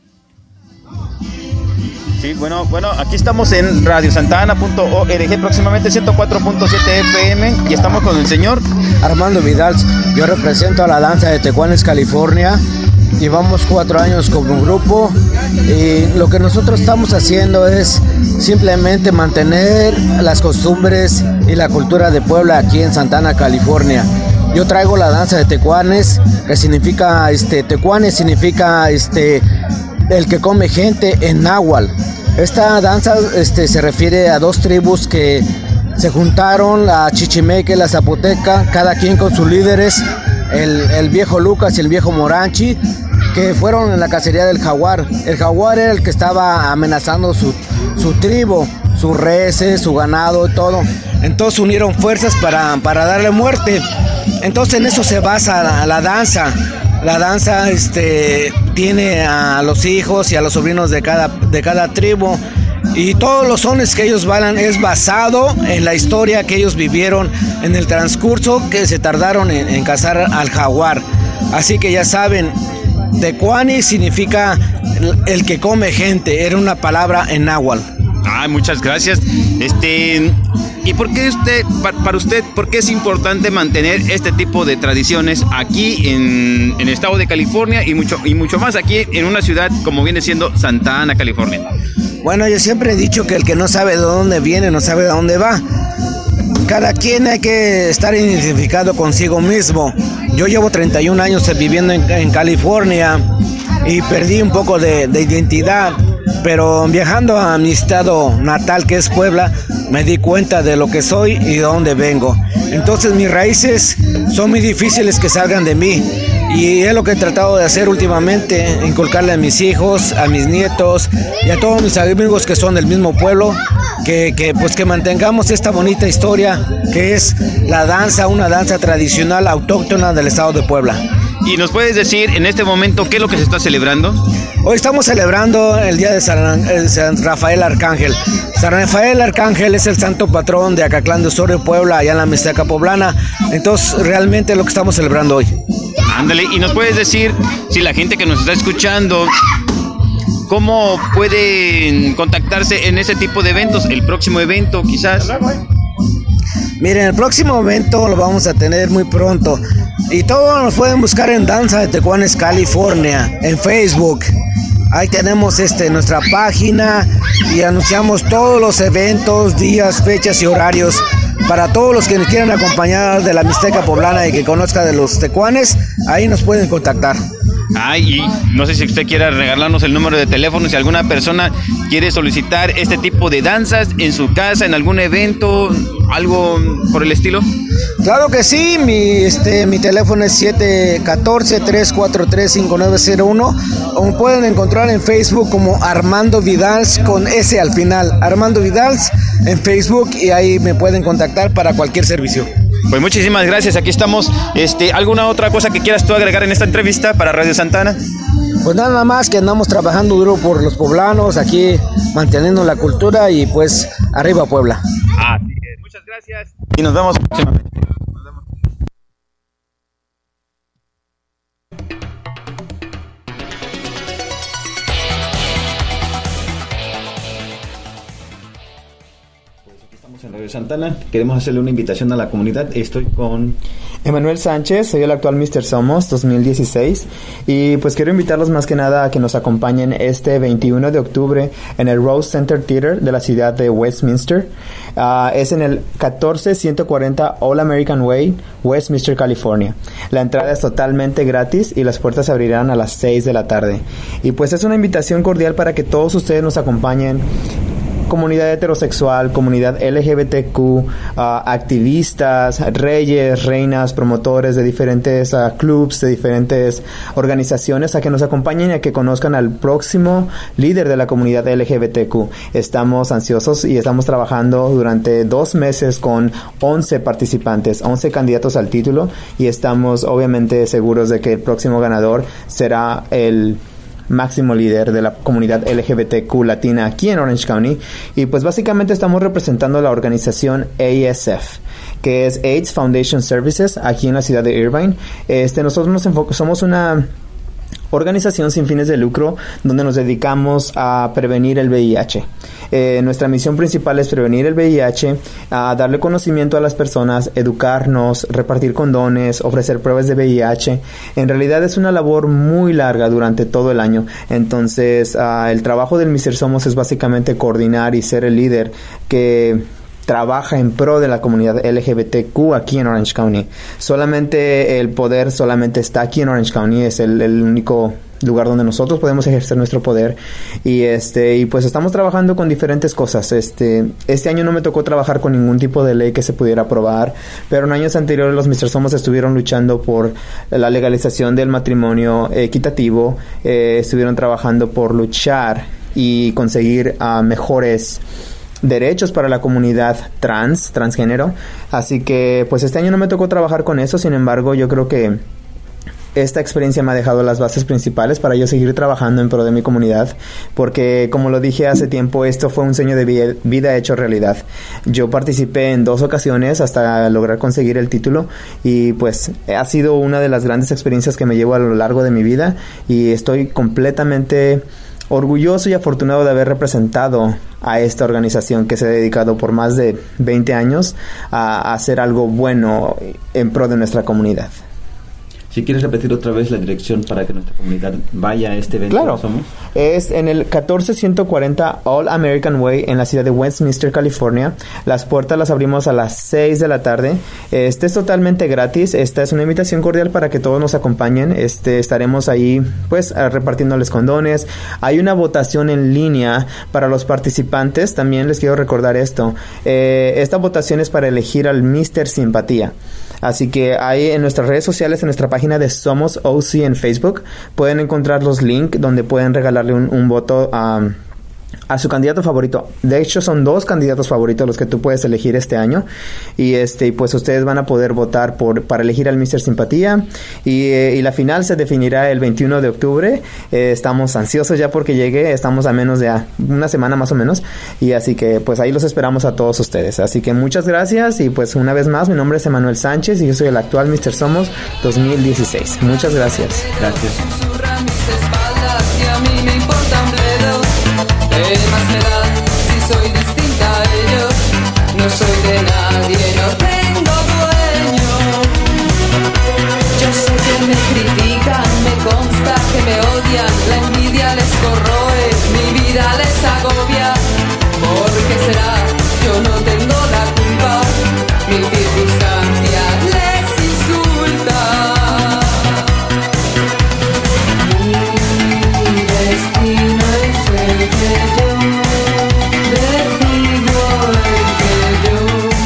Sí, bueno, bueno, aquí estamos en radio santana punto org, próximamente ciento cuatro punto siete F M, y estamos con el señor Armando Vidal. Yo represento a la danza de Tecuanes, California. Llevamos cuatro años como grupo y lo que nosotros estamos haciendo es simplemente mantener las costumbres y la cultura de Puebla aquí en Santa Ana, California. Yo traigo la danza de Tecuanes, que significa, este, Tecuanes significa este, el que come gente en náhuatl. Esta danza este, se refiere a dos tribus que se juntaron, la Chichimeca y la Zapoteca, cada quien con sus líderes, el, el viejo Lucas y el viejo Moranchi, que fueron en la cacería del jaguar. El jaguar era el que estaba amenazando su, su tribu, sus reses, su ganado y todo. Entonces unieron fuerzas para, para darle muerte. Entonces en eso se basa la, la danza. La danza este, tiene a los hijos y a los sobrinos de cada, de cada tribu. Y todos los sones que ellos bailan es basado en la historia que ellos vivieron en el transcurso que se tardaron en, en cazar al jaguar. Así que ya saben, Tecuani significa el, el que come gente, era una palabra en náhuatl. Ah, muchas gracias. Este, ¿y por qué usted, para, para usted, por qué es importante mantener este tipo de tradiciones aquí en, en el estado de California y mucho, y mucho más aquí en una ciudad como viene siendo Santa Ana, California? Bueno, yo siempre he dicho que el que no sabe de dónde viene, no sabe de dónde va. Cada quien hay que estar identificado consigo mismo. Yo llevo treinta y un años viviendo en, en California y perdí un poco de, de identidad. pero viajando a mi estado natal, que es Puebla, me di cuenta de lo que soy y de dónde vengo. Entonces mis raíces son muy difíciles que salgan de mí, y es lo que he tratado de hacer últimamente, inculcarle a mis hijos, a mis nietos y a todos mis amigos que son del mismo pueblo, que, que pues que mantengamos esta bonita historia que es la danza, una danza tradicional autóctona del estado de Puebla. ¿Y nos puedes decir en este momento qué es lo que se está celebrando? Hoy estamos celebrando el día de San, el San Rafael Arcángel. San Rafael Arcángel es el santo patrón de Acatlán de Osorio, Puebla, allá en la Mixteca Poblana. Entonces, realmente es lo que estamos celebrando hoy. Ándale, y nos puedes decir, si la gente que nos está escuchando, ¿cómo pueden contactarse en ese tipo de eventos? El próximo evento, quizás. Miren, el próximo evento lo vamos a tener muy pronto. Y todos nos pueden buscar en Danza de Tecuanes, California, en Facebook. Ahí tenemos este, nuestra página y anunciamos todos los eventos, días, fechas y horarios. Para todos los que nos quieran acompañar de la Mixteca Poblana y que conozca de los tecuanes, ahí nos pueden contactar. Ay, y no sé si usted quiera regalarnos el número de teléfono, si alguna persona quiere solicitar este tipo de danzas en su casa, en algún evento, algo por el estilo. Claro que sí, mi, este, mi teléfono es siete uno cuatro, tres cuatro tres, cinco nueve cero uno, o me pueden encontrar en Facebook como Armando Vidals con S al final, Armando Vidals en Facebook, y ahí me pueden contactar para cualquier servicio. Pues muchísimas gracias, aquí estamos. Este, ¿alguna otra cosa que quieras tú agregar en esta entrevista para Radio Santa Ana? Pues nada más que andamos trabajando duro por los poblanos, aquí manteniendo la cultura y pues arriba Puebla. Así es, muchas gracias y nos vemos próximamente. En Radio Santana queremos hacerle una invitación a la comunidad. Estoy con Emanuel Sánchez, soy el actual mister Somos dos mil dieciséis, y pues quiero invitarlos más que nada a que nos acompañen este veintiuno de octubre en el Rose Center Theater de la ciudad de Westminster. Uh, es en el catorce ciento cuarenta All American Way, Westminster, California. La entrada es totalmente gratis y las puertas se abrirán a las seis de la tarde. Y pues es una invitación cordial para que todos ustedes nos acompañen. Comunidad heterosexual, comunidad L G B T Q, uh, activistas, reyes, reinas, promotores de diferentes uh, clubs, de diferentes organizaciones, a que nos acompañen y a que conozcan al próximo líder de la comunidad L G B T Q. Estamos ansiosos y estamos trabajando durante dos meses con once participantes, once candidatos al título, y estamos obviamente seguros de que el próximo ganador será el máximo líder de la comunidad L G B T Q latina aquí en Orange County. Y pues básicamente estamos representando a la organización A S F, que es AIDS Foundation Services, aquí en la ciudad de Irvine. Este, nosotros nos enfocamos, somos una organización sin fines de lucro donde nos dedicamos a prevenir el V I H. Eh, nuestra misión principal es prevenir el V I H, a darle conocimiento a las personas, educarnos, repartir condones, ofrecer pruebas de V I H. En realidad es una labor muy larga durante todo el año. Entonces uh, el trabajo del mister Somos es básicamente coordinar y ser el líder que trabaja en pro de la comunidad L G B T Q aquí en Orange County. Solamente el poder solamente está aquí en Orange County, es el, el único lugar donde nosotros podemos ejercer nuestro poder. Y este y pues estamos trabajando con diferentes cosas. Este este año no me tocó trabajar con ningún tipo de ley que se pudiera aprobar, pero en años anteriores los mister Somos estuvieron luchando por la legalización del matrimonio equitativo, eh, estuvieron trabajando por luchar y conseguir uh, mejores derechos para la comunidad trans, transgénero. Así que pues este año no me tocó trabajar con eso. Sin embargo, yo creo que esta experiencia me ha dejado las bases principales para yo seguir trabajando en pro de mi comunidad, porque como lo dije hace tiempo, esto fue un sueño de vida hecho realidad. Yo participé en dos ocasiones hasta lograr conseguir el título, y pues ha sido una de las grandes experiencias que me llevo a lo largo de mi vida, y estoy completamente orgulloso y afortunado de haber representado a esta organización que se ha dedicado por más de veinte años a, a hacer algo bueno en pro de nuestra comunidad. Si quieres repetir otra vez la dirección para que nuestra comunidad vaya a este evento. Claro, somos. Es en el catorce ciento cuarenta All American Way en la ciudad de Westminster, California. Las puertas las abrimos a las seis de la tarde. Este es totalmente gratis. Esta es una invitación cordial para que todos nos acompañen. Este, estaremos ahí pues repartiéndoles condones. Hay una votación en línea para los participantes. También les quiero recordar esto. Eh, esta votación es para elegir al míster Simpatía. Así que ahí en nuestras redes sociales, en nuestra página de Somos O C en Facebook, pueden encontrar los links donde pueden regalarle un, un voto a... a su candidato favorito. De hecho, son dos candidatos favoritos los que tú puedes elegir este año. Y este, pues ustedes van a poder votar por para elegir al míster Simpatía. Y, eh, y la final se definirá el veintiuno de octubre. Eh, estamos ansiosos ya porque llegue. Estamos a menos de a una semana más o menos. Y así que pues ahí los esperamos a todos ustedes. Así que muchas gracias. Y pues una vez más, mi nombre es Emanuel Sánchez y yo soy el actual míster Somos dos mil dieciséis. Muchas gracias. Gracias. ¿Qué más me da si soy distinta a ellos? No soy de nadie, no tengo dueño. Yo sé que me critican, me consta que me odian. La envidia les corroe, mi vida les agobia. ¿Por qué será? Yo no tengo la culpa. Mi circunstancia les insulta. Mi destino es el que yo decido, el que yo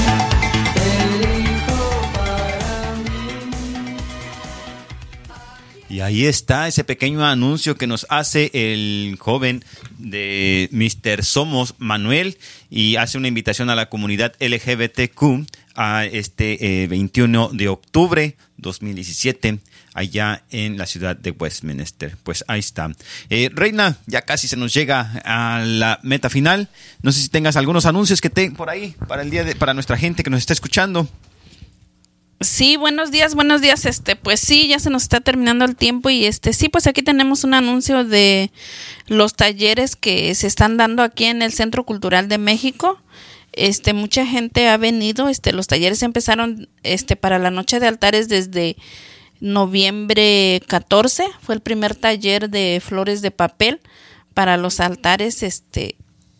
elijo para mí. Y ahí está ese pequeño anuncio que nos hace el joven de míster Somos, Manuel, y hace una invitación a la comunidad L G B T Q a este eh, veintiuno de octubre dos mil diecisiete allá en la ciudad de Westminster. Pues ahí está. Eh, Reina, ya casi se nos llega a la meta final. No sé si tengas algunos anuncios que te por ahí para el día de, para nuestra gente que nos está escuchando. Sí, buenos días, buenos días. Este, pues sí, ya se nos está terminando el tiempo y este, sí, pues aquí tenemos un anuncio de los talleres que se están dando aquí en el Centro Cultural de México. Este, mucha gente ha venido. Este, los talleres empezaron, este, para la noche de altares desde noviembre catorce. Fue el primer taller de flores de papel para los altares, este,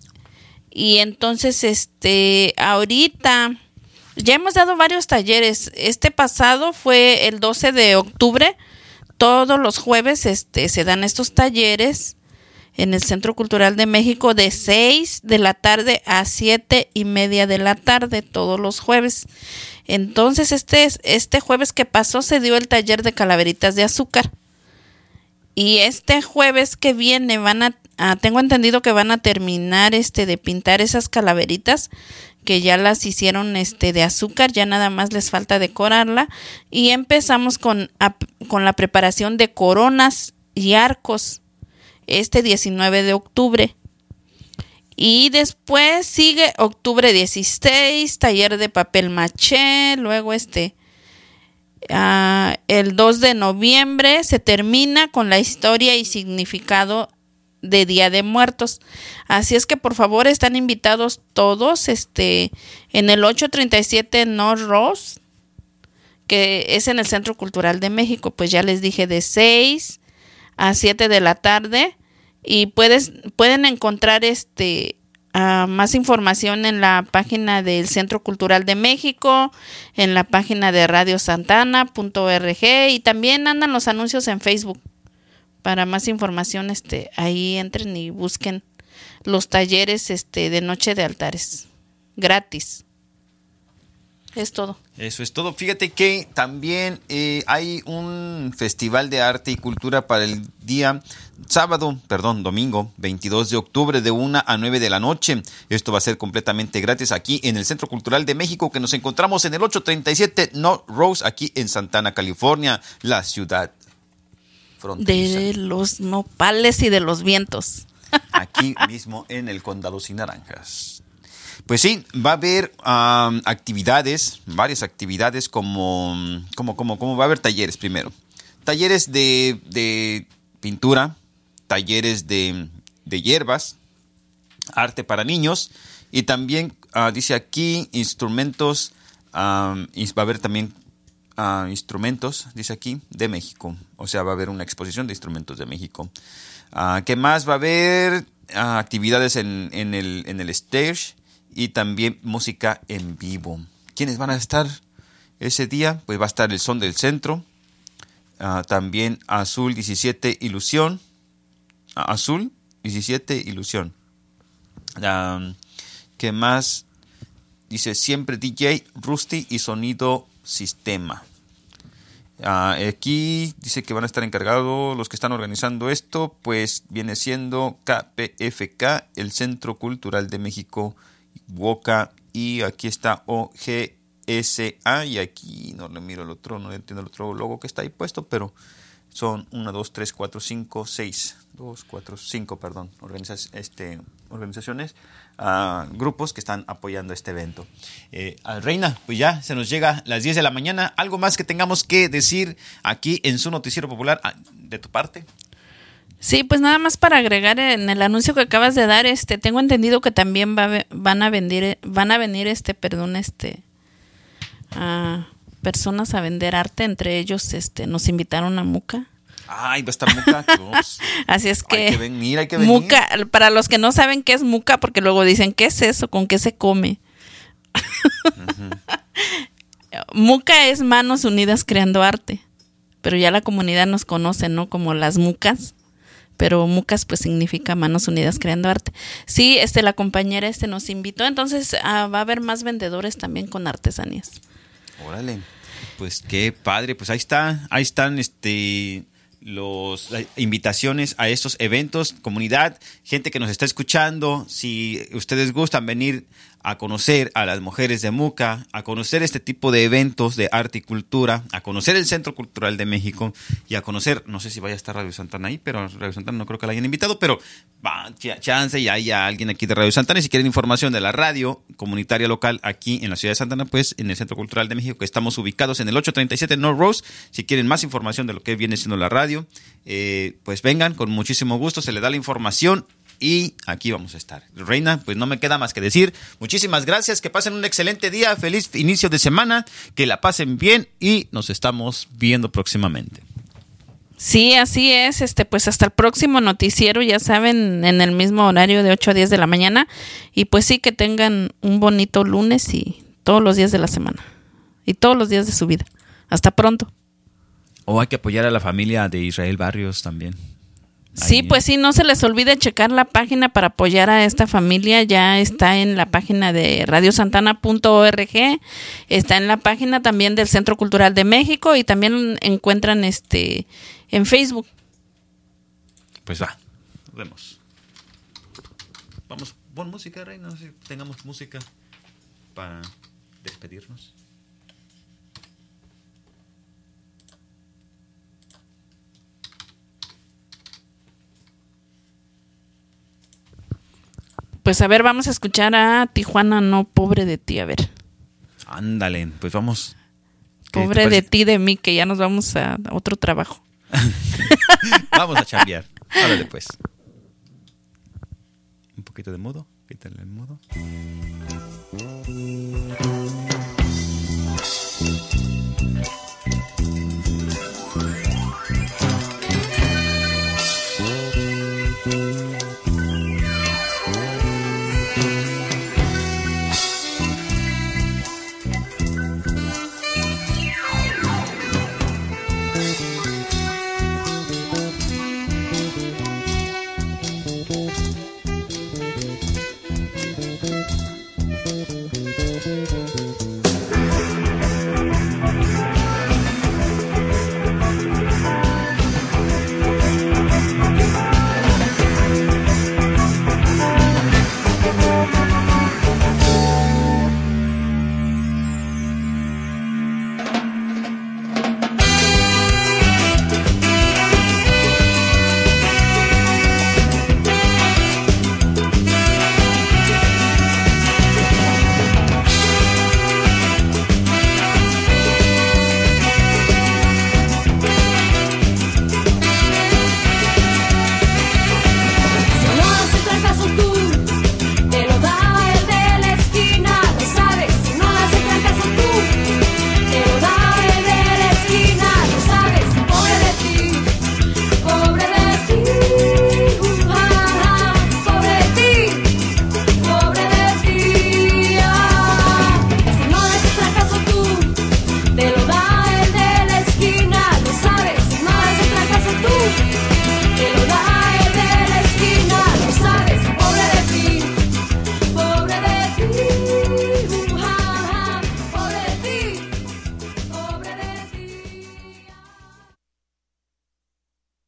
y entonces, este, ahorita ya hemos dado varios talleres. Este pasado fue el doce de octubre. Todos los jueves este, se dan estos talleres en el Centro Cultural de México de seis de la tarde a siete y media de la tarde, todos los jueves. Entonces, este, este jueves que pasó se dio el taller de calaveritas de azúcar. Y este jueves que viene van a, a tengo entendido que van a terminar este de pintar esas calaveritas que ya las hicieron este de azúcar, ya nada más les falta decorarla y empezamos con, a, con la preparación de coronas y arcos este diecinueve de octubre. Y después sigue octubre dieciséis, taller de papel maché, luego este uh, el dos de noviembre se termina con la historia y significado de Día de Muertos. Así es que por favor están invitados todos este en el ochocientos treinta y siete North Rose, que es en el Centro Cultural de México. Pues ya les dije, de seis a siete de la tarde, y puedes pueden encontrar este uh, más información en la página del Centro Cultural de México, en la página de radio santana punto org, y también andan los anuncios en Facebook. Para más información, este, ahí entren y busquen los talleres este, de Noche de Altares. Gratis. Es todo. Eso es todo. Fíjate que también eh, hay un festival de arte y cultura para el día sábado, perdón, domingo, veintidós de octubre, de una a nueve de la noche. Esto va a ser completamente gratis aquí en el Centro Cultural de México, que nos encontramos en el ochocientos treinta y siete North Rose, aquí en Santana, California, la ciudad fronteriza. De los nopales y de los vientos. Aquí mismo en el Condado Sin Naranjas. Pues sí, va a haber um, actividades, varias actividades como, como, como, como va a haber talleres primero. Talleres de, de pintura, talleres de, de hierbas, arte para niños y también, uh, dice aquí, instrumentos, um, va a haber también Uh, instrumentos, dice aquí, de México. O sea, va a haber una exposición de instrumentos de México. Uh, ¿Qué más? Va a haber uh, actividades en, en, el, en el stage y también música en vivo. ¿Quiénes van a estar Ese día pues va a estar el Son del Centro, uh, también Azul diecisiete Ilusión, uh, Azul diecisiete Ilusión. Um, ¿Qué más? Dice siempre D J, Rusty y Sonido Sistema. Uh, aquí dice que van a estar encargados los que están organizando esto, pues viene siendo K P F K, el Centro Cultural de México, Woca, y aquí está O G S A, y aquí no le miro el otro, no le entiendo el otro logo que está ahí puesto, pero son uno, dos, tres, cuatro, cinco, seis, dos, cuatro, cinco, perdón, organiza, este, organizaciones, uh, grupos que están apoyando este evento. Eh, Reina, pues ya se nos llega las diez de la mañana. ¿Algo más que tengamos que decir aquí en su noticiero popular de tu parte? Sí, pues nada más para agregar en el anuncio que acabas de dar, este, tengo entendido que también va, van a venir, van a venir, este, perdón, este, a personas a vender arte, entre ellos, este, nos invitaron a Muca. Ay, va a estar Muca. Así es que, hay que venir, hay que venir. Muca, para los que no saben qué es Muca, porque luego dicen, ¿qué es eso? ¿Con qué se come? Uh-huh. Muca es Manos Unidas Creando Arte, pero ya la comunidad nos conoce, ¿no? Como las Mucas, pero Mucas pues significa Manos Unidas Creando Arte. Sí, este, la compañera este nos invitó, entonces ah, va a haber más vendedores también con artesanías. Órale, pues qué padre, pues ahí está, ahí están este los las invitaciones a estos eventos, comunidad, gente que nos está escuchando, si ustedes gustan venir a conocer a las mujeres de Muca, a conocer este tipo de eventos de arte y cultura, a conocer el Centro Cultural de México y a conocer, no sé si vaya a estar Radio Santana ahí, pero Radio Santana no creo que la hayan invitado, pero va, chance y haya alguien aquí de Radio Santana, y si quieren información de la radio comunitaria local aquí en la ciudad de Santana, pues en el Centro Cultural de México, que estamos ubicados en el ocho treinta y siete North Rose. Si quieren más información de lo que viene siendo la radio, eh, pues vengan, con muchísimo gusto se les da la información. Y aquí vamos a estar. Reina, pues no me queda más que decir. Muchísimas gracias, que pasen un excelente día, feliz inicio de semana, que la pasen bien y nos estamos viendo próximamente. Sí, así es. Este, pues hasta el próximo noticiero, ya saben, en el mismo horario de ocho a diez de la mañana. Y pues sí, que tengan un bonito lunes y todos los días de la semana. Y todos los días de su vida. Hasta pronto. O oh, hay que apoyar a la familia de Israel Barrios también. Sí, ahí. Pues sí, no se les olvide checar la página para apoyar a esta familia. Ya está en la página de radio santana punto org, está en la página también del Centro Cultural de México y también encuentran este en Facebook. Pues va, nos vemos. Vamos, pon música, Reina, no sé si tengamos música para despedirnos. Pues a ver, vamos a escuchar a Tijuana, no, pobre de ti, a ver. Ándale, pues vamos. Pobre de ti, de mí, que ya nos vamos a otro trabajo. Vamos a chambear. Órale, pues. Un poquito de mudo, quítale el mudo.